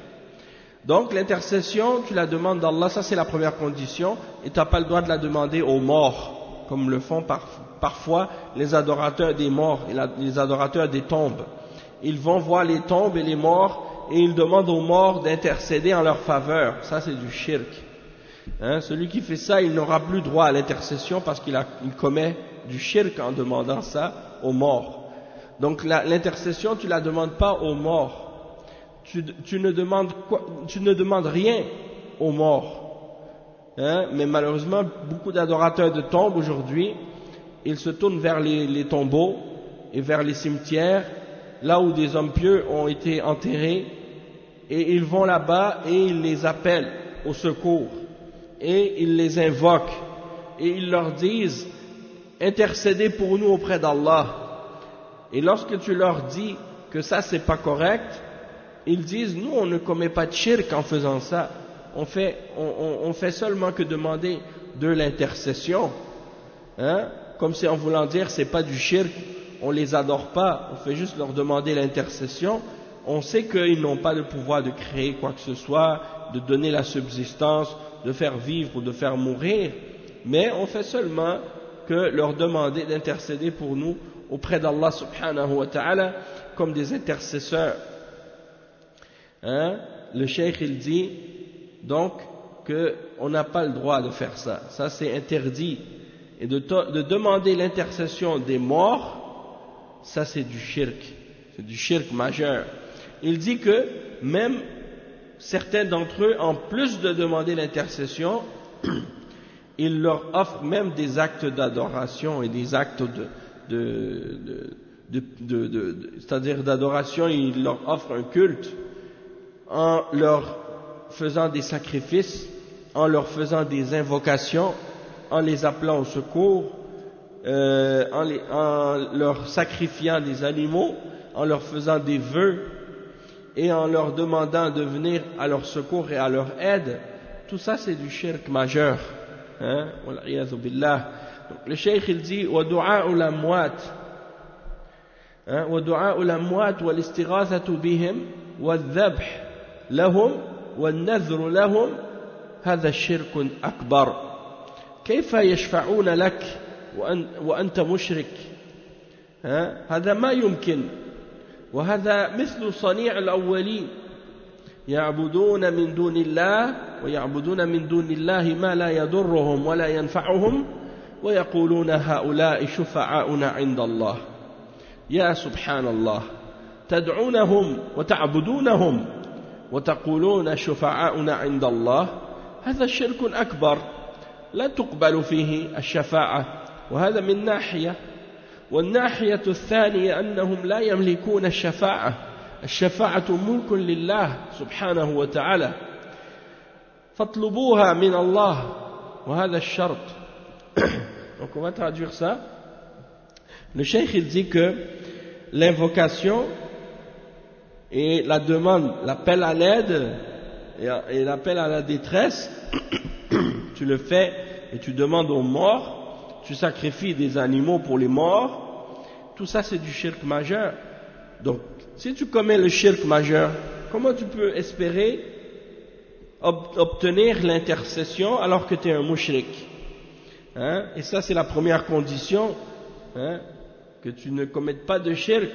Donc l'intercession, tu la demandes d'Allah, ça c'est la première condition, et tu n'as pas le droit de la demander aux morts, comme le font par, parfois les adorateurs des morts et la, les adorateurs des tombes. Ils vont voir les tombes et les morts et ils demandent aux morts d'intercéder en leur faveur. Ça c'est du shirk. Hein, celui qui fait ça, il n'aura plus droit à l'intercession parce qu'il a, il commet du shirk en demandant ça aux morts. Donc l'intercession, tu ne la demandes pas aux morts. Tu, tu, ne demandes quoi, tu ne demandes rien aux morts. Hein, mais malheureusement, beaucoup d'adorateurs de tombes aujourd'hui, ils se tournent vers les, les tombeaux et vers les cimetières, là où des hommes pieux ont été enterrés, et ils vont là-bas et ils les appellent au secours, et ils les invoquent, et ils leur disent « Intercédez pour nous auprès d'Allah ». Et lorsque tu leur dis que ça c'est pas correct, ils disent « Nous on ne commet pas de shirk en faisant ça ». On fait, on, on, on fait seulement que demander de l'intercession, hein, comme si en voulant dire c'est pas du shirk, on les adore pas, on fait juste leur demander l'intercession. On sait qu'ils n'ont pas le pouvoir de créer quoi que ce soit, de donner la subsistance, de faire vivre ou de faire mourir, mais on fait seulement que leur demander d'intercéder pour nous auprès d'Allah subhanahu wa ta'ala comme des intercesseurs. Hein, le cheikh il dit donc qu'on n'a pas le droit de faire ça, ça c'est interdit, et de, de demander l'intercession des morts, ça c'est du shirk, c'est du shirk majeur. Il dit que même certains d'entre eux, en plus de demander l'intercession, il leur offre même des actes d'adoration et des actes de, de, de, de, de, de, de, c'est-à-dire d'adoration, il leur offre un culte en leur faisant des sacrifices, en leur faisant des invocations, en les appelant au secours, euh, en, les, en leur sacrifiant des animaux, en leur faisant des vœux et en leur demandant de venir à leur secours et à leur aide. Tout ça c'est du shirk majeur, hein, wal'iyadhu billah. Donc, le cheikh il dit wa du'a'u l'amwat, hein, wa du'a'u l'amwat wal istighathatu bihim wal dhabh lahum wal nadhru lahum hadha shirkun akbar. كيف يشفعون لك وأنت مشرك؟ هذا ما يمكن، وهذا مثل صنيع الأولين يعبدون من دون الله ويعبدون من دون الله ما لا يضرهم ولا ينفعهم ويقولون هؤلاء شفعاؤنا عند الله. يا سبحان الله، تدعونهم وتعبدونهم وتقولون شفعاؤنا عند الله، هذا شرك أكبر لا تقبل فيه الشفاعة، وهذا من ناحية. والناحية الثانية أنهم لا يملكون الشفاعة، الشفاعة ملك لله سبحانه وتعالى، فاطلبوها من الله، وهذا الشرط. Donc on va traduire ça. Le cheikh il dit que l'invocation et la demande, l'appel à l'aide et l'appel à la détresse, tu le fais et tu demandes aux morts, tu sacrifies des animaux pour les morts, tout ça c'est du shirk majeur. Donc si tu commets le shirk majeur, comment tu peux espérer obtenir l'intercession alors que tu es un mushrik, hein? Et ça c'est la première condition, hein? Que tu ne commettes pas de shirk,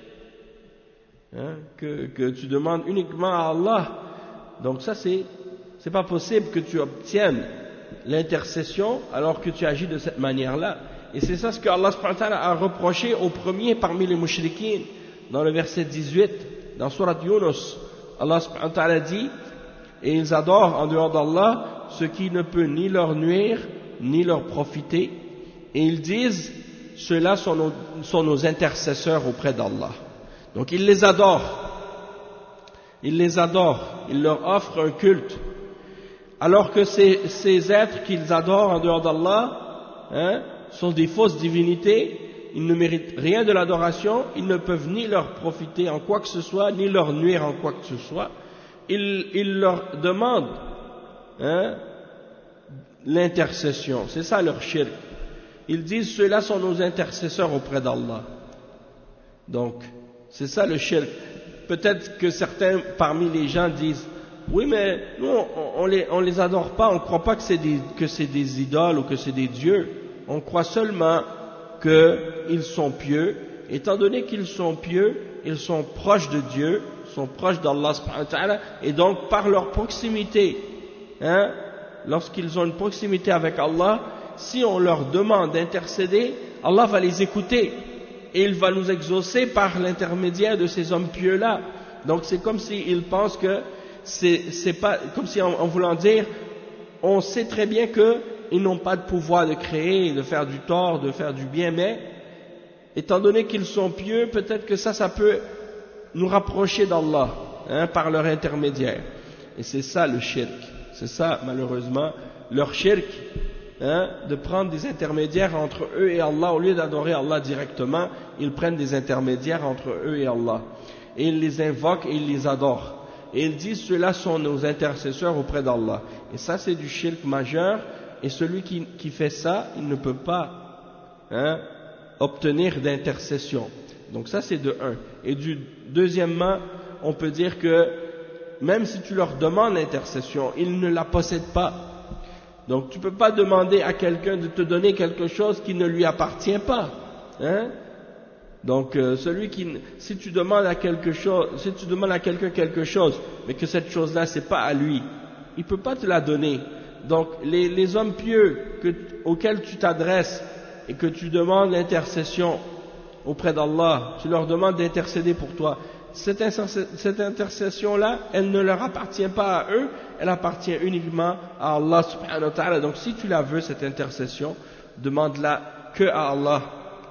hein? que, que tu demandes uniquement à Allah. Donc ça c'est c'est pas possible que tu obtiennes l'intercession alors que tu agis de cette manière-là. Et c'est ça ce que Allah subhanahu wa ta'ala a reproché au premier parmi les mushrikines dans le verset dix-huit dans sourate Yunus. Allah subhanahu wa ta'ala dit: et ils adorent en dehors d'Allah ce qui ne peut ni leur nuire ni leur profiter, et ils disent ceux-là sont nos, sont nos intercesseurs auprès d'Allah. Donc ils les adorent, ils les adorent, ils leur offrent un culte, alors que ces, ces êtres qu'ils adorent en dehors d'Allah, hein, sont des fausses divinités. Ils ne méritent rien de l'adoration, ils ne peuvent ni leur profiter en quoi que ce soit, ni leur nuire en quoi que ce soit. Ils, ils leur demandent, hein, l'intercession, c'est ça leur shirk. Ils disent ceux-là sont nos intercesseurs auprès d'Allah. Donc, c'est ça le shirk. Peut-être que certains parmi les gens disent: oui, mais nous, on, on, les, on les adore pas, on croit pas que c'est des, que c'est des idoles ou que c'est des dieux. On croit seulement qu'ils sont pieux. Étant donné qu'ils sont pieux, ils sont proches de Dieu, sont proches d'Allah subhanahu wa ta'ala, et donc par leur proximité, hein, lorsqu'ils ont une proximité avec Allah, si on leur demande d'intercéder, Allah va les écouter et il va nous exaucer par l'intermédiaire de ces hommes pieux-là. Donc c'est comme s'ils pensent que c'est, c'est pas, comme si en, en voulant dire, on sait très bien qu'ils n'ont pas de pouvoir de créer, de faire du tort, de faire du bien, mais étant donné qu'ils sont pieux, peut-être que ça, ça peut nous rapprocher d'Allah, hein, par leur intermédiaire. Et c'est ça le shirk. C'est ça, malheureusement, leur shirk, hein, de prendre des intermédiaires entre eux et Allah. Au lieu d'adorer Allah directement, ils prennent des intermédiaires entre eux et Allah. Et ils les invoquent et ils les adorent. Et ils disent ceux-là sont nos intercesseurs auprès d'Allah. Et ça, c'est du shirk majeur. Et celui qui, qui fait ça, il ne peut pas, hein, obtenir d'intercession. Donc ça, c'est de un. Et du deuxièmement, on peut dire que même si tu leur demandes l'intercession, ils ne la possèdent pas. Donc tu ne peux pas demander à quelqu'un de te donner quelque chose qui ne lui appartient pas, hein? Donc euh, celui qui, si tu demandes à quelque chose, si tu demandes à quelqu'un quelque chose, mais que cette chose-là c'est pas à lui, il peut pas te la donner. Donc les, les hommes pieux que, auxquels tu t'adresses et que tu demandes l'intercession auprès d'Allah, tu leur demandes d'intercéder pour toi. Cette, cette intercession-là, elle ne leur appartient pas à eux, elle appartient uniquement à Allah subhanahu wa ta'ala. Donc si tu la veux, cette intercession, demande-la que à Allah.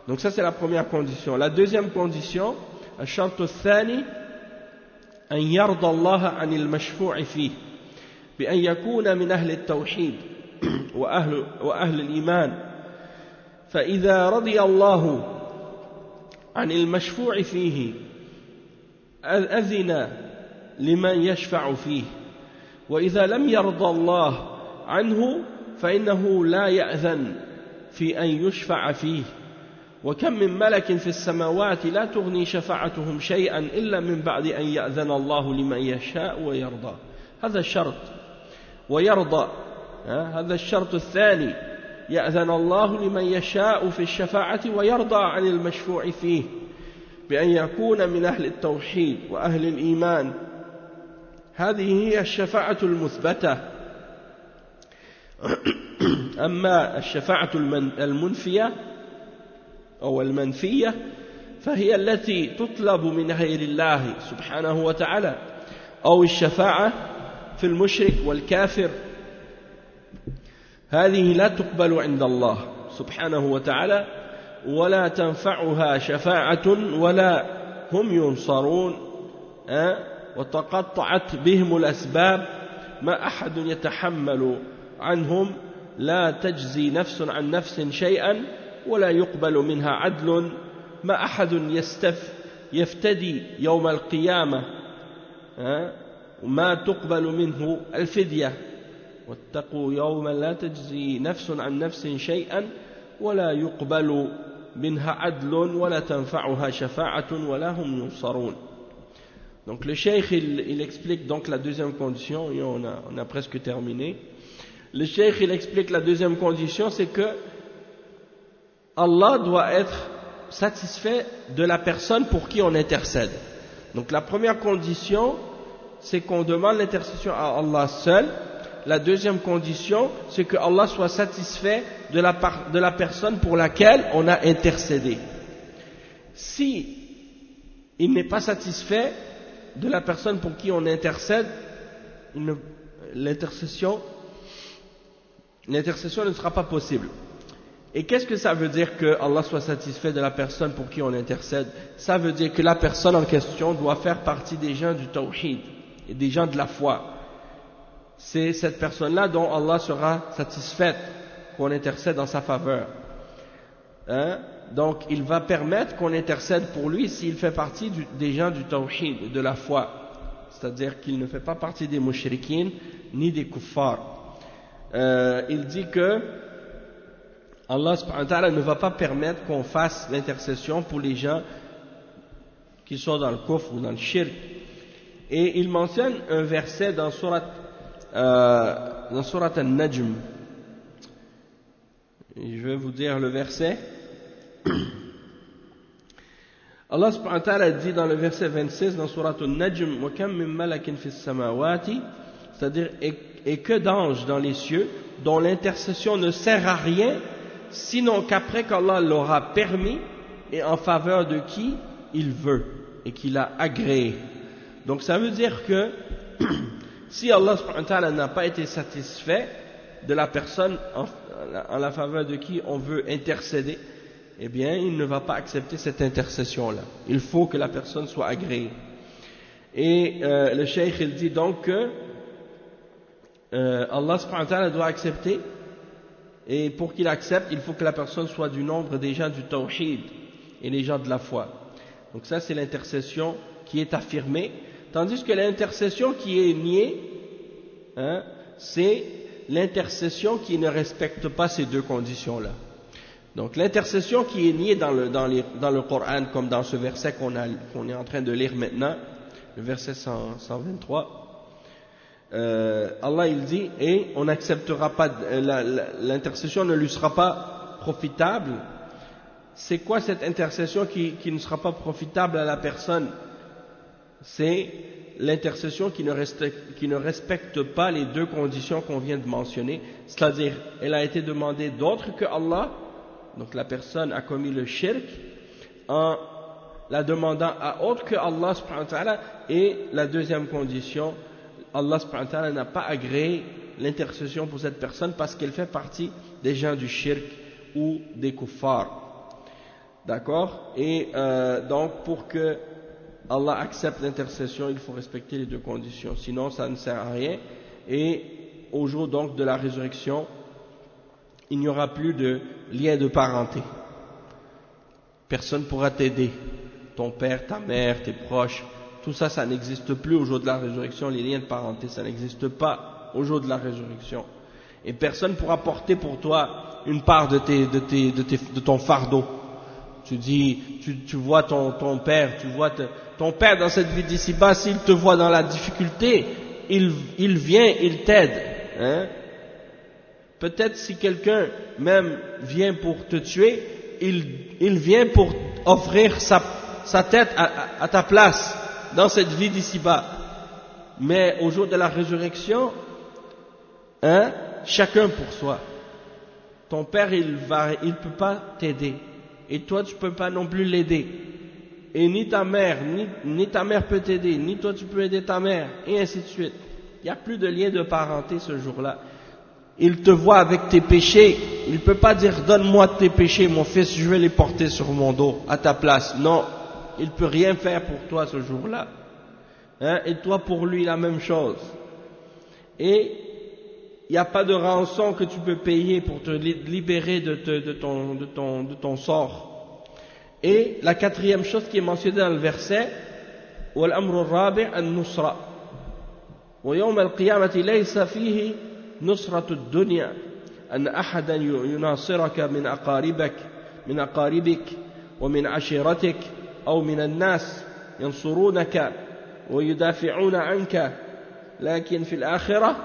Donc ça c'est la première condition. La deuxième condition, الشرط الثاني أن يرضى الله عن المشفوع فيه بأن يكون من أهل التوحيد وأهل, وأهل الإيمان. فإذا رضي الله عن المشفوع فيه أذن لمن يشفع فيه، وإذا لم يرضى الله عنه فإنه لا يأذن في أن يشفع فيه. وكم من ملك في السماوات لا تغني شفاعتهم شيئا إلا من بعد أن يأذن الله لمن يشاء ويرضى. هذا الشرط ويرضى، هذا الشرط الثاني، يأذن الله لمن يشاء في الشفاعة ويرضى عن المشفوع فيه بأن يكون من أهل التوحيد وأهل الإيمان. هذه هي الشفاعة المثبتة. أما الشفاعة المنفية أو المنفية فهي التي تطلب من غير الله سبحانه وتعالى، أو الشفاعة في المشرك والكافر، هذه لا تقبل عند الله سبحانه وتعالى ولا تنفعها شفاعة ولا هم ينصرون، وتقطعت بهم الأسباب، ما أحد يتحمل عنهم، لا تجزي نفس عن نفس شيئا ولا يقبل منها عدل، ما أحد يستف يفتدي يوم القيامة وما تقبل منه الفدية. واتقوا يوما لا تجزي نفس عن نفس شيئا ولا يقبل منها عدل ولا تنفعها شفاعة ولا هم ينصرون. Donc le cheikh il, il explique donc la deuxième condition, et on a, on a presque terminé. Le cheikh il explique la deuxième condition, c'est que Allah doit être satisfait de la personne pour qui on intercède. Donc la première condition, c'est qu'on demande l'intercession à Allah seul. La deuxième condition, c'est que Allah soit satisfait de la, part, de la personne pour laquelle on a intercédé. Si il n'est pas satisfait de la personne pour qui on intercède, l'intercession, l'intercession ne sera pas possible. Et qu'est-ce que ça veut dire que Allah soit satisfait de la personne pour qui on intercède? Ça veut dire que la personne en question doit faire partie des gens du tawhid et des gens de la foi. C'est cette personne-là dont Allah sera satisfait qu'on intercède en sa faveur. Hein? Donc il va permettre qu'on intercède pour lui s'il fait partie du, des gens du tawhid, de la foi. C'est-à-dire qu'il ne fait pas partie des mushrikines ni des kuffars. Euh, il dit que Allah subhanahu wa ta'ala ne va pas permettre qu'on fasse l'intercession pour les gens qui sont dans le kufr ou dans le shirk. Et il mentionne un verset dans surat euh, dans surat An-Najm. Et je vais vous dire le verset. Allah subhanahu wa ta'ala dit dans le verset vingt-six dans surat An-Najm, wa kam min malakin fis samawati, c'est-à-dire et, et que d'anges dans les cieux dont l'intercession ne sert à rien sinon qu'après qu'Allah l'aura permis et en faveur de qui il veut et qu'il a agréé. Donc ça veut dire que si Allah subhanahu wa ta'ala n'a pas été satisfait de la personne en, en la faveur de qui on veut intercéder, eh bien il ne va pas accepter cette intercession-là. Il faut que la personne soit agréée. Et euh, le cheikh il dit donc que euh, Allah subhanahu wa ta'ala doit accepter. Et pour qu'il accepte, il faut que la personne soit du nombre des gens du tawhid et les gens de la foi. Donc ça c'est l'intercession qui est affirmée, tandis que l'intercession qui est niée, hein, c'est l'intercession qui ne respecte pas ces deux conditions-là. Donc l'intercession qui est niée dans le, dans les, dans le Coran, comme dans ce verset qu'on, a, qu'on est en train de lire maintenant, le verset cent, cent vingt-trois, Euh, Allah il dit, et on n'acceptera pas, l'intercession ne lui sera pas profitable. C'est quoi cette intercession qui, qui ne sera pas profitable à la personne? C'est l'intercession qui ne respecte, qui ne respecte pas les deux conditions qu'on vient de mentionner, c'est-à-dire elle a été demandée d'autre que Allah, donc la personne a commis le shirk en la demandant à autre que Allah subhanahu wa ta'ala, et la deuxième condition, Allah subhanahu wa ta'ala n'a pas agréé l'intercession pour cette personne parce qu'elle fait partie des gens du shirk ou des kuffars. D'accord? Et euh, donc, pour que Allah accepte l'intercession, il faut respecter les deux conditions. Sinon, ça ne sert à rien. Et au jour donc de la résurrection, il n'y aura plus de lien de parenté. Personne ne pourra t'aider. Ton père, ta mère, tes proches, tout ça, ça n'existe plus au jour de la résurrection. Les liens de parenté, ça n'existe pas au jour de la résurrection. Et personne ne pourra porter pour toi une part de, tes, de, tes, de, tes, de ton fardeau. Tu dis, tu, tu vois ton, ton père, tu vois te, ton père dans cette vie d'ici-bas, s'il te voit dans la difficulté, il, il vient, il t'aide. Hein? Peut-être si quelqu'un même vient pour te tuer, il, il vient pour offrir sa, sa tête à, à, à ta place dans cette vie d'ici-bas. Mais au jour de la résurrection, hein, chacun pour soi. Ton père, il va, il peut pas t'aider. Et toi, tu peux pas non plus l'aider. Et ni ta mère, ni, ni ta mère peut t'aider, ni toi tu peux aider ta mère, et ainsi de suite. Il n'y a plus de lien de parenté ce jour-là. Il te voit avec tes péchés. Il ne peut pas dire donne-moi tes péchés, mon fils, je vais les porter sur mon dos à ta place. Non, il ne peut rien faire pour toi ce jour-là. Hein? Et toi pour lui la même chose. Et il n'y a pas de rançon que tu peux payer pour te libérer de, te, de, ton, de, ton, de ton sort. Et la quatrième chose qui est mentionnée dans le verset, وَالْأَمْرُ الرَّابِعُ النُّصْرَةُ وَيَوْمَ الْقِيَامَةِ لَيْسَ فِيهِ نصرة الدنيا أن أحدا يناصرك من أقاربك من أقاربك ومن عشيرتك أو من الناس ينصرونك ويدافعون عنك لكن في الآخرة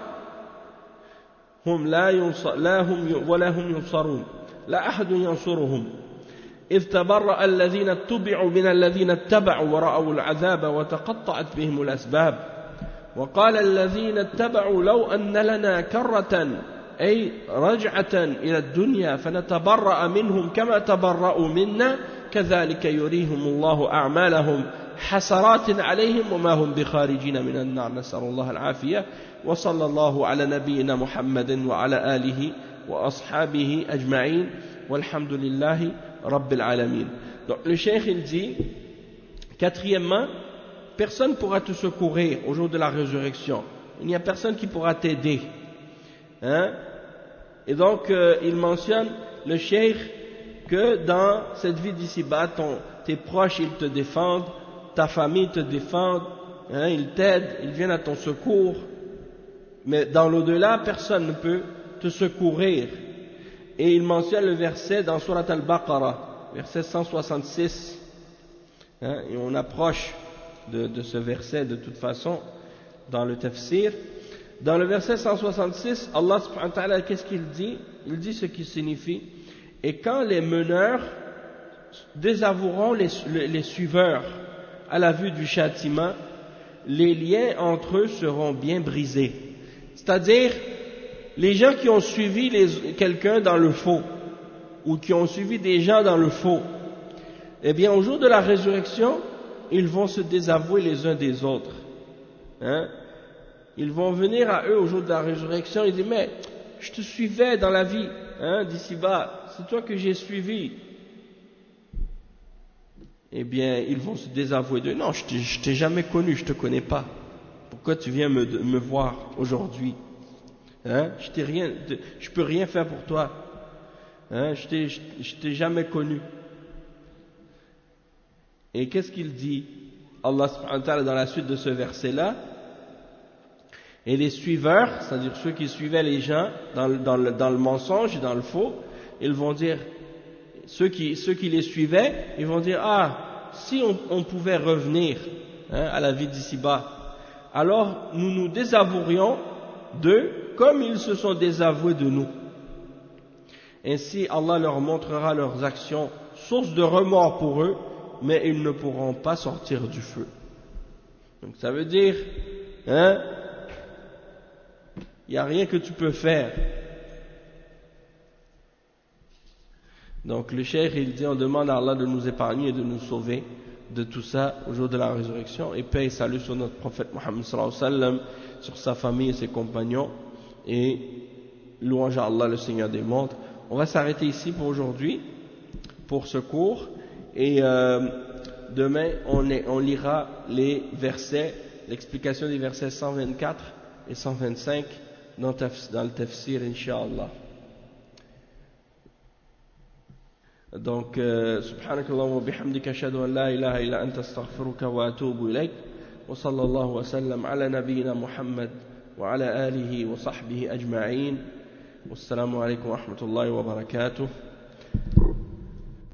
هم لا ينصر لا هم ولا هم ينصرون لا أحد ينصرهم إذ تبرأ الذين اتبعوا من الذين اتبعوا ورأوا العذاب وتقطعت بهم الأسباب وقال الذين اتبعوا لو أن لنا كرة أي رجعة إلى الدنيا فنتبرأ منهم كما تبرأوا منا كذلك يريهم الله أعمالهم حسرات عليهم وما هم بخارجين من النار نسأل الله العافية وصلى الله على نبينا محمد وعلى آله وأصحابه أجمعين والحمد لله رب العالمين. Donc le cheikh il dit quatrièmement, personne ne pourra te secourir au jour de la résurrection. Il n'y a personne qui pourra t'aider. Hein? Et donc, euh, il mentionne, le cheikh, que dans cette vie d'ici-bas, tes proches, ils te défendent, ta famille te défend, hein, ils t'aident, ils viennent à ton secours. Mais dans l'au-delà, personne ne peut te secourir. Et il mentionne le verset dans Surat Al-Baqarah, verset cent soixante-six. Hein, et on approche De, de ce verset de toute façon dans le tafsir. Dans le verset cent soixante-six, Allah subhanahu wa ta'ala, qu'est-ce qu'il dit? Il dit ce qui signifie: et quand les meneurs désavoueront les, les, les suiveurs à la vue du châtiment, les liens entre eux seront bien brisés. C'est-à-dire, les gens qui ont suivi quelqu'un dans le faux, ou qui ont suivi des gens dans le faux, eh bien au jour de la résurrection, ils vont se désavouer les uns des autres. Hein? Ils vont venir à eux au jour de la résurrection et dire: mais je te suivais dans la vie, hein, d'ici-bas, c'est toi que j'ai suivi. Eh bien, ils vont se désavouer d'eux. Non, je ne t'ai jamais connu, je ne te connais pas. Pourquoi tu viens me, me voir aujourd'hui? Hein? Je t'ai rien, je peux rien faire pour toi. Hein? Je t'ai, je, je t'ai jamais connu. Et qu'est-ce qu'il dit Allah subhanahu wa ta'ala dans la suite de ce verset-là? Et les suiveurs, c'est-à-dire ceux qui suivaient les gens dans le, dans le, dans le mensonge et dans le faux, ils vont dire, ceux qui, ceux qui les suivaient, ils vont dire: ah, si on, on pouvait revenir, hein, à la vie d'ici-bas, alors nous nous désavouerions d'eux comme ils se sont désavoués de nous. Ainsi Allah leur montrera leurs actions, source de remords pour eux, mais ils ne pourront pas sortir du feu. Donc ça veut dire, hein, il n'y a rien que tu peux faire. Donc le cheikh il dit, on demande à Allah de nous épargner et de nous sauver de tout ça au jour de la résurrection, et paix et salut sur notre prophète Mohammed sallallahu alayhi wa sallam, sur sa famille et ses compagnons, et louange à Allah le Seigneur des mondes. On va s'arrêter ici pour aujourd'hui, pour ce cours. Et euh, demain, on, est, on lira les versets, l'explication des versets cent vingt-quatre et cent vingt-cinq dans, dans le tafsir, Inch'Allah. Donc, euh, subhanakallahu wa bihamdika ashhadu an la ilaha illa anta astaghfiruka wa atubu ilayk. Wa sallallahu wa sallam ala nabiyyina Muhammad wa ala alihi wa sahbihi ajma'in. Wassalamu alaykum wa rahmatullahi wa barakatuh.